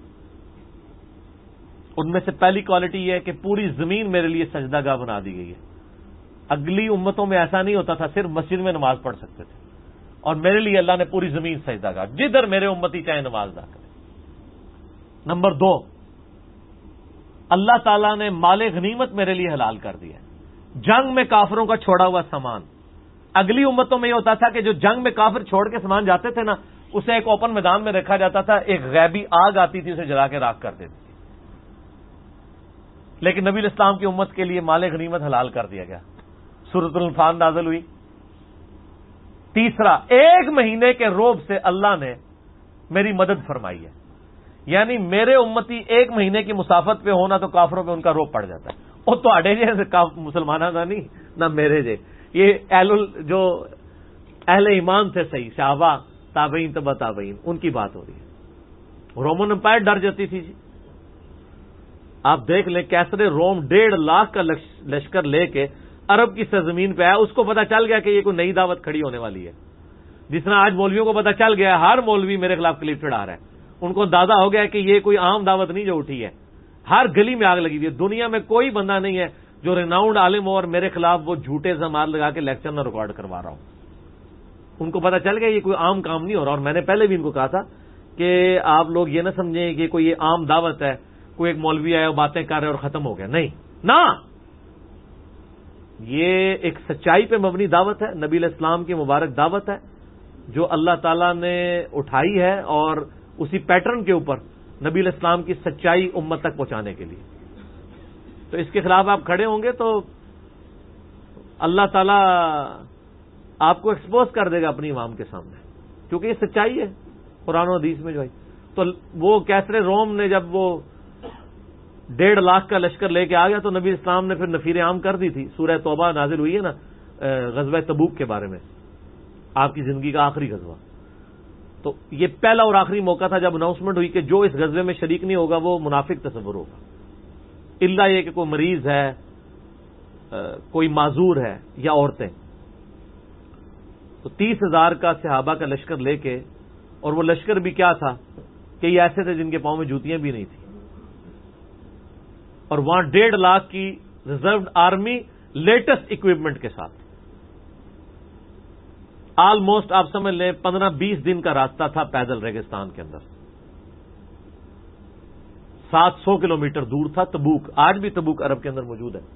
ان میں سے پہلی کوالٹی یہ ہے کہ پوری زمین میرے لیے سجدہ گاہ بنا دی گئی ہے۔ اگلی امتوں میں ایسا نہیں ہوتا تھا، صرف مسجد میں نماز پڑھ سکتے تھے، اور میرے لیے اللہ نے پوری زمین سجدہ گاہ، جدھر میرے امتی چاہے نماز ادا کرے۔ نمبر 2، اللہ تعالیٰ نے مال غنیمت میرے لیے حلال کر دیا، جنگ میں کافروں کا چھوڑا ہوا سامان۔ اگلی امتوں میں یہ ہوتا تھا کہ جو جنگ میں کافر چھوڑ کے سامان جاتے تھے نا، اسے ایک اوپن میدان میں رکھا جاتا تھا، ایک غیبی آگ آتی تھی اسے جلا کے راکھ کر دیتی تھی۔ لیکن نبی علیہ السلام کی امت کے لیے مال غنیمت حلال کر دیا گیا، سورۃ الانفال نازل ہوئی۔ تیسرا، 1 مہینے کے روب سے اللہ نے میری مدد فرمائی ہے، یعنی میرے امتی 1 مہینے کی مسافت پہ ہونا تو کافروں پہ ان کا روب پڑ جاتا ہے۔ وہ تو اڈے جیسے مسلمانوں کا نہیں، نہ میرے جے، یہ جو اہل ایمان تھے صحیح، صحابہ تابعین تبع تابعین، ان کی بات ہو رہی ہے۔ رومن امپائر ڈر جاتی تھی جی، آپ دیکھ لیں کیسرے روم 1.5 لاکھ کا لشکر لے کے عرب کی سرزمین پہ آیا، اس کو پتا چل گیا کہ یہ کوئی نئی دعوت کھڑی ہونے والی ہے۔ جس طرح آج مولویوں کو پتا چل گیا، ہر مولوی میرے خلاف کلپ چڑھا رہا ہے، ان کو اندازہ ہو گیا کہ یہ کوئی عام دعوت نہیں جو اٹھی ہے، ہر گلی میں آگ لگی ہوئی ہے۔ دنیا میں کوئی بندہ نہیں ہے جو ریناؤنڈ عالم ہو اور میرے خلاف وہ جھوٹے زمار لگا کے لیکچر نہ ریکارڈ کروا رہا ہوں۔ ان کو پتا چل گیا یہ کوئی عام کام نہیں ہو رہا، اور میں نے پہلے بھی ان کو کہا تھا کہ آپ لوگ یہ نہ سمجھیں کہ کوئی یہ عام دعوت ہے، کوئی ایک مولوی آیا باتیں کر رہے اور ختم ہو گیا، نہیں نہ، یہ ایک سچائی پہ مبنی دعوت ہے، نبی علیہ السلام کی مبارک دعوت ہے جو اللہ تعالیٰ نے اٹھائی ہے، اور اسی پیٹرن کے اوپر نبی علیہ السلام کی سچائی امت تک پہنچانے کے لیے۔ تو اس کے خلاف آپ کھڑے ہوں گے تو اللہ تعالیٰ آپ کو ایکسپوز کر دے گا اپنی عوام کے سامنے، کیونکہ یہ سچائی ہے قرآن و حدیث میں جو ہے۔ تو وہ کیسرے روم نے جب وہ 1.5 لاکھ کا لشکر لے کے آ گیا تو نبی اسلام نے پھر نفیر عام کر دی تھی۔ سورہ توبہ نازل ہوئی ہے نا غزوہ تبوک کے بارے میں، آپ کی زندگی کا آخری غزوہ۔ تو یہ پہلا اور آخری موقع تھا جب اناؤنسمنٹ ہوئی کہ جو اس غزوے میں شریک نہیں ہوگا وہ منافق تصور ہوگا، الا یہ کہ کوئی مریض ہے، کوئی معذور ہے یا عورتیں۔ تو 30,000 کا صحابہ کا لشکر لے کے، اور وہ لشکر بھی کیا تھا کہ یہ ایسے تھے جن کے پاؤں میں جوتیاں بھی نہیں تھیں، اور وہاں 1.5 لاکھ کی ریزروڈ آرمی لیٹسٹ اکوپمنٹ کے ساتھ۔ آلموسٹ آپ سمجھ لیں 15-20 دن کا راستہ تھا پیدل ریگستان کے اندر، 700 کلومیٹر دور تھا تبوک۔ آج بھی تبوک عرب کے اندر موجود ہے۔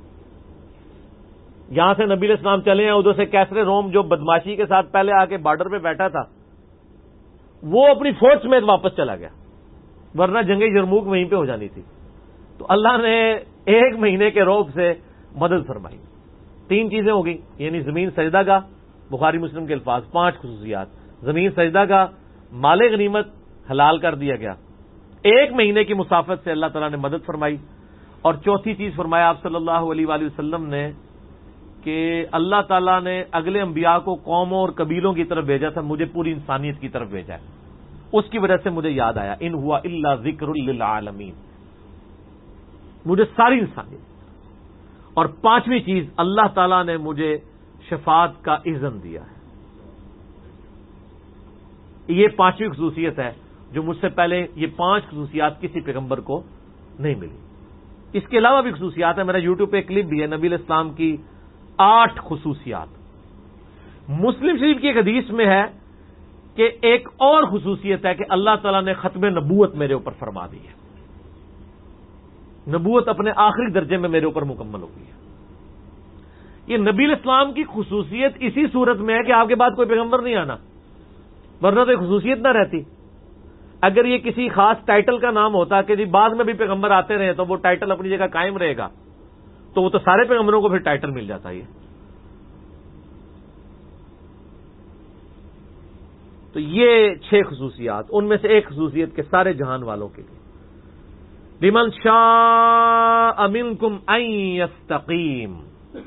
یہاں سے نبی علیہ السلام چلے ہیں، ادھر سے کیسرے روم جو بدماشی کے ساتھ پہلے آ کے بارڈر پہ بیٹھا تھا وہ اپنی فوج سمیت واپس چلا گیا، ورنہ جنگ یرموک وہیں پہ ہو جانی تھی۔ تو اللہ نے 1 مہینے کے روب سے مدد فرمائی۔ 3 چیزیں ہو گئی، یعنی زمین سجدہ گاہ، بخاری مسلم کے الفاظ، 5 خصوصیات، زمین سجدہ گاہ، مال غنیمت حلال کر دیا گیا، 1 مہینے کی مسافت سے اللہ تعالیٰ نے مدد فرمائی، اور چوتھی چیز فرمایا آپ صلی اللہ علیہ وآلہ وسلم نے کہ اللہ تعالیٰ نے اگلے انبیاء کو قوموں اور قبیلوں کی طرف بھیجا تھا، مجھے پوری انسانیت کی طرف بھیجا ہے۔ اس کی وجہ سے مجھے یاد آیا، ان ہوا الا ذکر للعالمین، مجھے ساری انسانیت۔ اور 5ویں چیز، اللہ تعالیٰ نے مجھے شفاعت کا اذن دیا ہے۔ یہ 5ویں خصوصیت ہے جو مجھ سے پہلے یہ 5 خصوصیات کسی پیغمبر کو نہیں ملی۔ اس کے علاوہ بھی خصوصیات ہیں، میرا یوٹیوب پہ کلپ بھی ہے، نبی علیہ السلام کی 8 خصوصیات۔ مسلم شریف کی ایک حدیث میں ہے کہ ایک اور خصوصیت ہے کہ اللہ تعالیٰ نے ختم نبوت میرے اوپر فرما دی ہے، نبوت اپنے آخری درجے میں میرے اوپر مکمل ہو گئی ہے۔ یہ نبی علیہ السلام کی خصوصیت اسی صورت میں ہے کہ آپ کے بعد کوئی پیغمبر نہیں آنا، ورنہ تو ایک خصوصیت نہ رہتی. اگر یہ کسی خاص ٹائٹل کا نام ہوتا کہ جی بعد میں بھی پیغمبر آتے رہے تو وہ ٹائٹل اپنی جگہ قائم رہے گا, تو وہ تو سارے پیغمبروں کو پھر ٹائٹل مل جاتا ہے. تو یہ 6 خصوصیات, ان میں سے ایک خصوصیت کے سارے جہان والوں کے لیے. لمن شاء منکم ان یستقیم,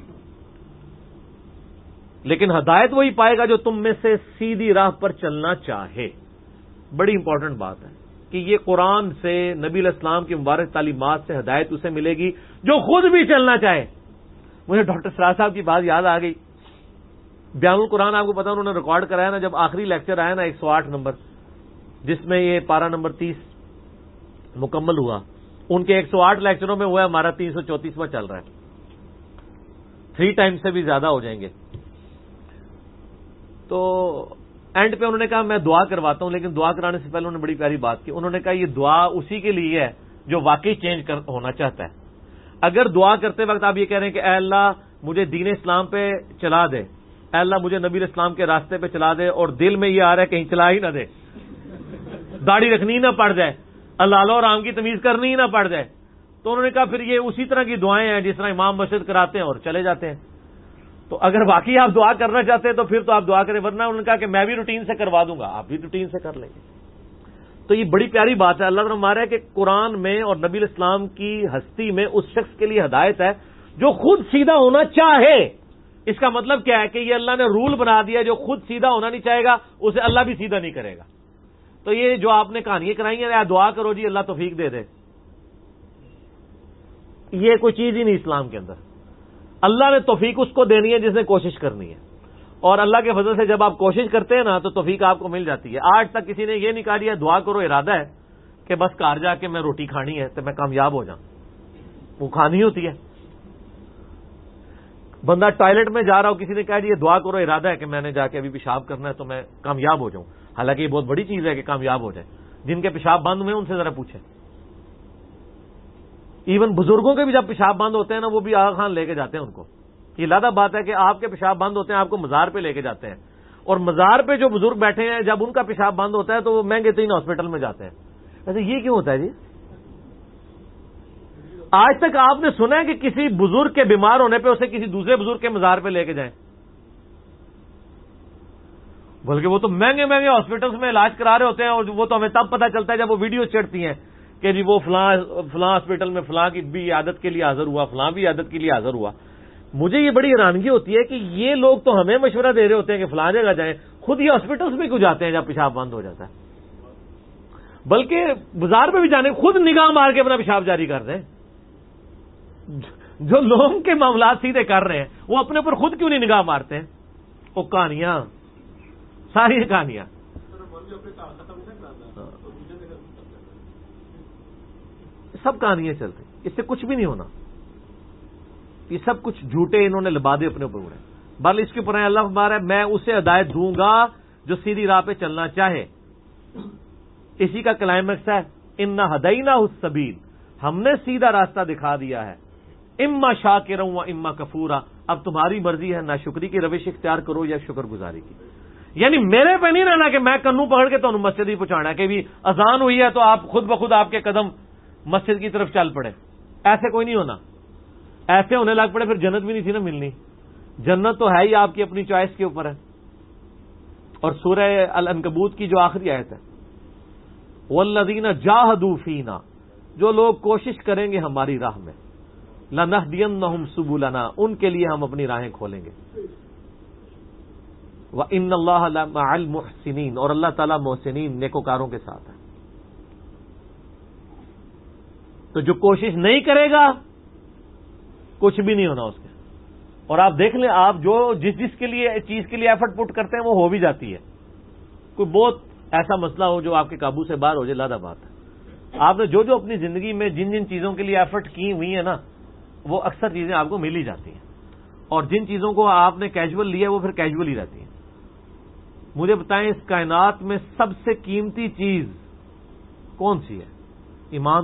لیکن ہدایت وہی پائے گا جو تم میں سے سیدھی راہ پر چلنا چاہے. بڑی امپورٹنٹ بات ہے کہ یہ قرآن سے, نبی علیہ السلام کی مبارک تعلیمات سے ہدایت اسے ملے گی جو خود بھی چلنا چاہے. مجھے ڈاکٹر سراج صاحب کی بات یاد آ گئی. بیان القرآن آپ کو پتا انہوں نے ریکارڈ کرایا نا, جب آخری لیکچر آیا نا 108 نمبر, جس میں یہ پارہ نمبر 30 مکمل ہوا, ان کے 108 لیکچروں میں ہوا ہے, ہمارا 334واں چل رہا ہے. 3 ٹائم سے بھی زیادہ ہو جائیں گے. تو اینڈ پہ انہوں نے کہا میں دعا کرواتا ہوں, لیکن دعا کرانے سے پہلے انہوں نے بڑی پیاری بات کی. انہوں نے کہا یہ دعا اسی کے لیے ہے جو واقعی چینج ہونا چاہتا ہے. اگر دعا کرتے وقت آپ یہ کہہ رہے ہیں کہ اے اللہ مجھے دین اسلام پہ چلا دے, اے اللہ مجھے نبی اسلام کے راستے پہ چلا دے, اور دل میں یہ آ رہا ہے کہیں چلا ہی نہ دے, داڑھی رکھنی ہی نہ پڑ جائے, اللہ اور رام کی تمیز کرنی ہی نہ پڑ جائے, تو انہوں نے کہا پھر یہ اسی طرح کی دعائیں ہیں جس طرح امام مسجد کراتے ہیں اور چلے جاتے ہیں. تو اگر واقعی آپ دعا کرنا چاہتے ہیں تو پھر تو آپ دعا کریں, ورنہ انہوں نے کہا کہ میں بھی روٹین سے کروا دوں گا, آپ بھی روٹین سے کر لیں گے. تو یہ بڑی پیاری بات ہے. اللہ تعالیٰ ہمارا ہے کہ قرآن میں اور نبی الاسلام کی ہستی میں اس شخص کے لیے ہدایت ہے جو خود سیدھا ہونا چاہے. اس کا مطلب کیا ہے کہ یہ اللہ نے رول بنا دیا, جو خود سیدھا ہونا نہیں چاہے گا اسے اللہ بھی سیدھا نہیں کرے گا. تو یہ جو آپ نے کہانیاں کرائی ہیں, دعا کرو جی اللہ توفیق دے دے, یہ کوئی چیز ہی نہیں اسلام کے اندر. اللہ نے توفیق اس کو دینی ہے جس نے کوشش کرنی ہے, اور اللہ کے فضل سے جب آپ کوشش کرتے ہیں نا تو توفیق آپ کو مل جاتی ہے. آج تک کسی نے یہ نہیں کہا دیا دعا کرو ارادہ ہے کہ بس کار جا کے میں روٹی کھانی ہے تو میں کامیاب ہو جاؤں, وہ کھانی ہوتی ہے. بندہ ٹوائلٹ میں جا رہا ہو, کسی نے کہا جی یہ دعا کرو ارادہ ہے کہ میں نے جا کے ابھی پیشاب کرنا ہے تو میں کامیاب ہو جاؤں. حالانکہ یہ بہت بڑی چیز ہے کہ کامیاب ہو جائے. جن کے پیشاب بند ہوئے ان سے ذرا پوچھیں. ایون بزرگوں کے بھی جب پیشاب بند ہوتے ہیں نا, وہ بھی آغا خان لے کے جاتے ہیں ان کو. یہ علیحدہ بات ہے کہ آپ کے پیشاب بند ہوتے ہیں, آپ کو مزار پہ لے کے جاتے ہیں, اور مزار پہ جو بزرگ بیٹھے ہیں جب ان کا پیشاب بند ہوتا ہے تو وہ مہنگے ترین ہاسپٹل میں جاتے ہیں. ایسے یہ کیوں ہوتا ہے جی؟ آج تک آپ نے سنا ہے کہ کسی بزرگ کے بیمار ہونے پہ اسے کسی دوسرے بزرگ کے مزار پہ لے کے جائیں؟ بلکہ وہ تو مہنگے مہنگے ہاسپٹلس میں علاج کرا رہے ہوتے ہیں, اور وہ تو ہمیں تب پتہ چلتا ہے جب وہ ویڈیو چڑھتی ہیں کہ جی وہ فلاں ہاسپٹل میں فلاں کی بھی عادت کے لیے حاضر ہوا, فلاں بھی عادت کے لیے حاضر ہوا. مجھے یہ بڑی حیرانگی ہوتی ہے کہ یہ لوگ تو ہمیں مشورہ دے رہے ہوتے ہیں کہ فلاں جگہ جائیں, خود یہ ہاسپٹلس میں کیوں جاتے ہیں جب پیشاب بند ہو جاتا ہے؟ بلکہ بازار میں بھی جانے خود نگاہ مار کے اپنا پیشاب جاری کر دیں. جو لوگوں کے معاملات سیدھے کر رہے ہیں وہ اپنے اوپر خود کیوں نہیں نگاہ مارتے ہیں؟ وہ کہانیاں, ساری کہانیاں. سب کہانیاں چلتی, اس سے کچھ بھی نہیں ہونا. یہ سب کچھ جھوٹے انہوں نے لبادے اپنے اوپر اڑے. بل اس کے اوپر اللہ فرما رہا ہے میں اسے ہدایت دوں گا جو سیدھی راہ پہ چلنا چاہے. اسی کا کلائمیکس ہے انا ہدیناہ السبیل, ہم نے سیدھا راستہ دکھا دیا ہے. اما شاکرا و اما کفورا, اب تمہاری مرضی ہے ناشکری کی روش اختیار کرو یا شکر گزاری کی. یعنی میرے پہ نہیں رہنا کہ میں کنوں پکڑ کے تمہیں مسجد ہی پہنچانا کہ بھی اذان ہوئی ہے تو آپ خود بخود آپ کے قدم مسجد کی طرف چل پڑے. ایسے کوئی نہیں ہونا. ایسے ہونے لگ پڑے پھر جنت بھی نہیں تھی نا ملنی. جنت تو ہے ہی آپ کی اپنی چوائس کے اوپر ہے. اور سورہ العنکبوت کی جو آخری آیت ہے والذین جاہدوا فینا, جو لوگ کوشش کریں گے ہماری راہ میں, لنہدینہم سبلنا, ان کے لیے ہم اپنی راہیں کھولیں گے. وَإِنَّ اللَّهَ لَمَعَ الْمُحْسِنِينَ, اور اللہ تعالیٰ محسنین نیکوکاروں کے ساتھ ہے. تو جو کوشش نہیں کرے گا کچھ بھی نہیں ہونا اس کے. اور آپ دیکھ لیں, آپ جو جس کے لیے چیز کے لیے ایفرٹ پٹ کرتے ہیں وہ ہو بھی جاتی ہے. کوئی بہت ایسا مسئلہ ہو جو آپ کے قابو سے باہر ہو جائے, لادہ بات ہے. آپ نے جو اپنی زندگی میں جن جن چیزوں کے لیے ایفرٹ کی ہوئی ہیں نا, وہ اکثر چیزیں آپ کو مل ہی جاتی ہیں. اور جن چیزوں کو آپ نے کیجول لیا وہ پھر کیجول ہی رہتی ہیں. مجھے بتائیں اس کائنات میں سب سے قیمتی چیز کون سی ہے؟ ایمان.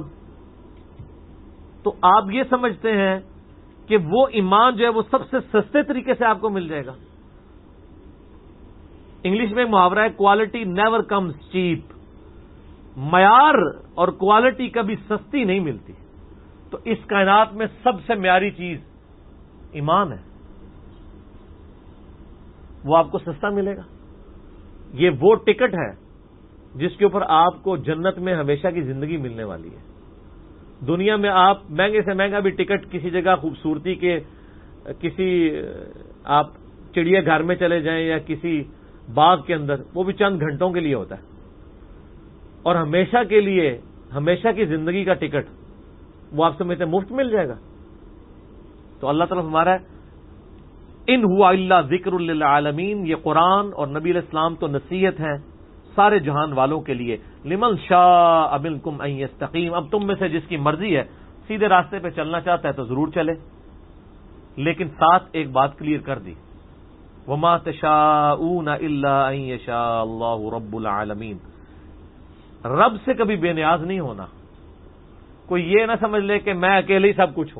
تو آپ یہ سمجھتے ہیں کہ وہ ایمان جو ہے وہ سب سے سستے طریقے سے آپ کو مل جائے گا؟ انگلش میں ایک محاورہ ہے، کوالٹی نیور کمز چیپ، معیار اور کوالٹی کبھی سستی نہیں ملتی. تو اس کائنات میں سب سے معیاری چیز ایمان ہے، وہ آپ کو سستا ملے گا. یہ وہ ٹکٹ ہے جس کے اوپر آپ کو جنت میں ہمیشہ کی زندگی ملنے والی ہے. دنیا میں آپ مہنگے سے مہنگا بھی ٹکٹ کسی جگہ خوبصورتی کے کسی آپ چڑیا گھر میں چلے جائیں یا کسی باغ کے اندر، وہ بھی چند گھنٹوں کے لیے ہوتا ہے، اور ہمیشہ کے لیے ہمیشہ کی زندگی کا ٹکٹ وہ آپ سمجھتے ہیں مفت مل جائے گا. تو اللہ تعالیٰ ہمارا ہے ان ہوا الا ذکر للعالمین، یہ قرآن اور نبی علیہ السلام تو نصیحت ہیں سارے جہان والوں کے لیے. لمن شاء منکم ان یستقیم، اب تم میں سے جس کی مرضی ہے سیدھے راستے پہ چلنا چاہتا ہے تو ضرور چلے، لیکن ساتھ ایک بات کلیئر کر دی، وما تشاءون الا ان یشاء اللہ رب العالمین. رب سے کبھی بے نیاز نہیں ہونا. کوئی یہ نہ سمجھ لے کہ میں اکیلے ہی سب کچھ ہوں.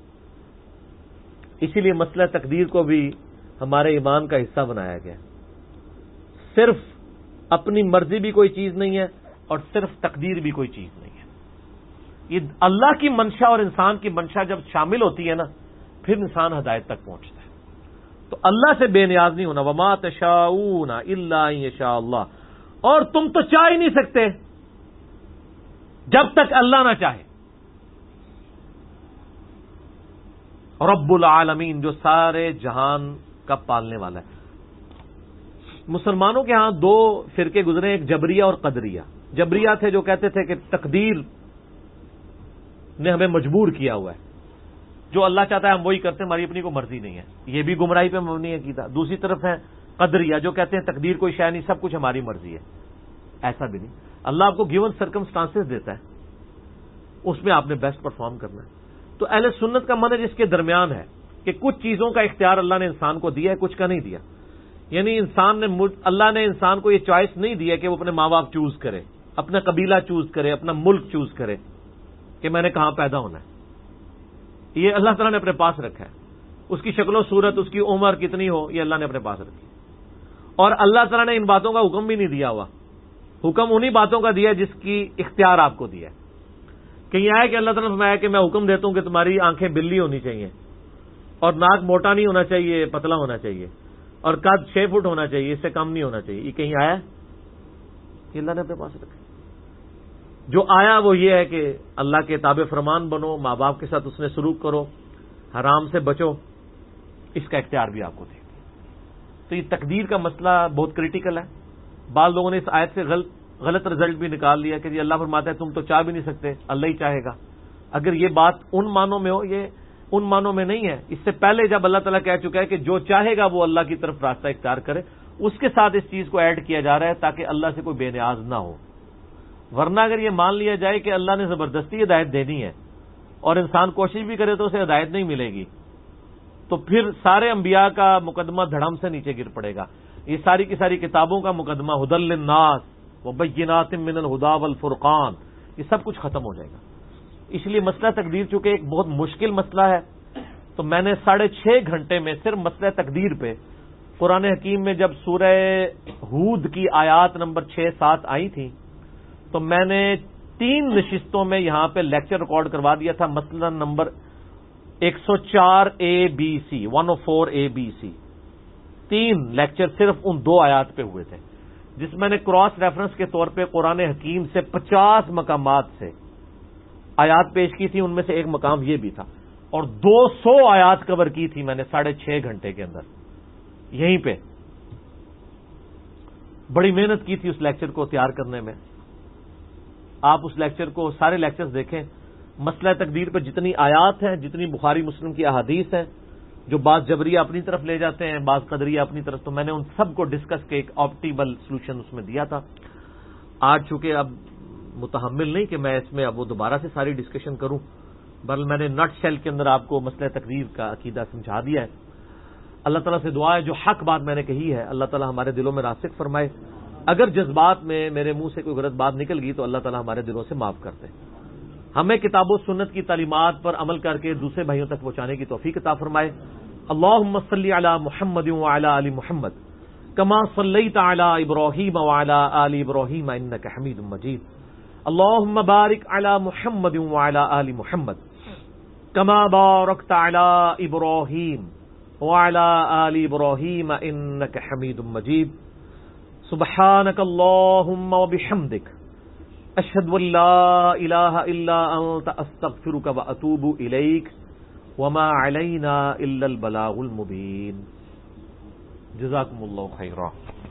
اسی لیے مسئلہ تقدیر کو بھی ہمارے ایمان کا حصہ بنایا گیا. صرف اپنی مرضی بھی کوئی چیز نہیں ہے اور صرف تقدیر بھی کوئی چیز نہیں ہے. یہ اللہ کی منشا اور انسان کی منشا جب شامل ہوتی ہے نا، پھر انسان ہدایت تک پہنچتا ہے. تو اللہ سے بے نیاز نہیں ہونا. وما تشاؤون الا ان یشاء اللہ، اور تم تو چاہ ہی نہیں سکتے جب تک اللہ نہ چاہے. رب العالمین جو سارے جہان کا پالنے والا ہے. مسلمانوں کے ہاں دو فرقے گزرے، ایک جبریہ اور قدریہ. جبریہ تھے جو کہتے تھے کہ تقدیر نے ہمیں مجبور کیا ہوا ہے، جو اللہ چاہتا ہے ہم وہی کرتے ہیں، ہماری اپنی کوئی مرضی نہیں ہے. یہ بھی گمراہی پہ مبنی عقیدہ. دوسری طرف ہے قدریہ جو کہتے ہیں تقدیر کوئی شے نہیں، سب کچھ ہماری مرضی ہے. ایسا بھی نہیں، اللہ آپ کو گیون سرکمسٹانسز دیتا ہے، اس میں آپ نے بیسٹ پرفارم کرنا ہے. تو اہل سنت کا منہج اس کے درمیان ہے کہ کچھ چیزوں کا اختیار اللہ نے انسان کو دیا ہے، کچھ کا نہیں دیا. یعنی اللہ نے انسان کو یہ چوائس نہیں دیا کہ وہ اپنے ماں باپ چوز کرے، اپنا قبیلہ چوز کرے، اپنا ملک چوز کرے کہ میں نے کہاں پیدا ہونا ہے. یہ اللہ تعالیٰ نے اپنے پاس رکھا ہے. اس کی شکل و صورت، اس کی عمر کتنی ہو، یہ اللہ نے اپنے پاس رکھی. اور اللہ تعالیٰ نے ان باتوں کا حکم بھی نہیں دیا ہوا. حکم انہی باتوں کا دیا جس کی اختیار آپ کو دیا ہے. کہیں آیا کہ اللہ تعالیٰ نے فرمایا کہ میں حکم دیتا ہوں کہ تمہاری آنکھیں بلی ہونی چاہیے اور ناک موٹا نہیں ہونا چاہیے، پتلا ہونا چاہیے، اور قد 6 فٹ ہونا چاہیے، اس سے کم نہیں ہونا چاہیے. یہ کہیں آیا؟ یہ اللہ نے اپنے پاس رکھا. جو آیا وہ یہ ہے کہ اللہ کے تابع فرمان بنو، ماں باپ کے ساتھ اس نے سلوک کرو، حرام سے بچو. اس کا اختیار بھی آپ کو دے. تو یہ تقدیر کا مسئلہ بہت کریٹیکل ہے. بعض لوگوں نے اس آیت سے غلط رزلٹ بھی نکال لیا کہ جی اللہ فرماتا ہے تم تو چاہ بھی نہیں سکتے، اللہ ہی چاہے گا. اگر یہ بات ان معنوں میں ہو، یہ ان معنوں میں نہیں ہے. اس سے پہلے جب اللہ تعالیٰ کہہ چکا ہے کہ جو چاہے گا وہ اللہ کی طرف راستہ اختیار کرے، اس کے ساتھ اس چیز کو ایڈ کیا جا رہا ہے تاکہ اللہ سے کوئی بے نیاز نہ ہو. ورنہ اگر یہ مان لیا جائے کہ اللہ نے زبردستی ہدایت دینی ہے اور انسان کوشش بھی کرے تو اسے ہدایت نہیں ملے گی، تو پھر سارے انبیاء کا مقدمہ دھڑم سے نیچے گر پڑے گا. یہ ساری کی ساری کتابوں کا مقدمہ ہدی للناس وبینات من الہدی والفرقان، یہ سب کچھ ختم ہو جائے گا. اس لیے مسئلہ تقدیر چونکہ ایک بہت مشکل مسئلہ ہے، تو میں نے 6.5 گھنٹے میں صرف مسئلہ تقدیر پہ قرآن حکیم میں جب سورہ ہود کی آیات نمبر 6-7 آئی تھیں تو میں نے 3 نشستوں میں یہاں پہ لیکچر ریکارڈ کروا دیا تھا. مسئلہ نمبر 104 ABC 104 ABC 3 لیکچر صرف ان 2 آیات پہ ہوئے تھے، جس میں نے کراس ریفرنس کے طور پہ قرآن حکیم سے 50 مقامات سے آیات پیش کی تھی. ان میں سے ایک مقام یہ بھی تھا، اور 200 آیات کور کی تھی میں نے 6.5 گھنٹے کے اندر. یہیں پہ بڑی محنت کی تھی اس لیکچر کو تیار کرنے میں. آپ اس لیکچر کو سارے لیکچرز دیکھیں. مسئلہ تقدیر پر جتنی آیات ہیں، جتنی بخاری مسلم کی احادیث ہیں، جو بعض جبریہ اپنی طرف لے جاتے ہیں، بعض قدریہ اپنی طرف، تو میں نے ان سب کو ڈسکس کے ایک آپٹیمل سولوشن اس میں دیا تھا. آج چونکہ اب متحمل نہیں کہ میں اس میں اب وہ دوبارہ سے ساری ڈسکشن کروں، بل میں نے نٹ شیل کے اندر آپ کو مسئلہ تقدیر کا عقیدہ سمجھا دیا ہے. اللہ تعالیٰ سے دعا ہے جو حق بات میں نے کہی ہے اللہ تعالیٰ ہمارے دلوں میں راسخ فرمائے. اگر جذبات میں میرے منہ سے کوئی غلط بات نکل گئی تو اللہ تعالیٰ ہمارے دلوں سے معاف کرتے. ہمیں کتاب و سنت کی تعلیمات پر عمل کر کے دوسرے بھائیوں تک پہنچانے کی توفیق عطا فرمائے. اللہم صلی علی محمد وعلی آل محمد كما صليت على إبراهيم وعلى آل إبراهيم إنك حميد مجيد اللهم بارك على محمد وعلى آل محمد كما باركت على إبراهيم وعلى آل إبراهيم إنك حميد مجيد سبحانك اللهم وبحمدك أشهد أن لا إله إلا أنت أستغفرك وأتوب إليك وما علينا إلا البلاغ المبين جزاكم الله خيرا.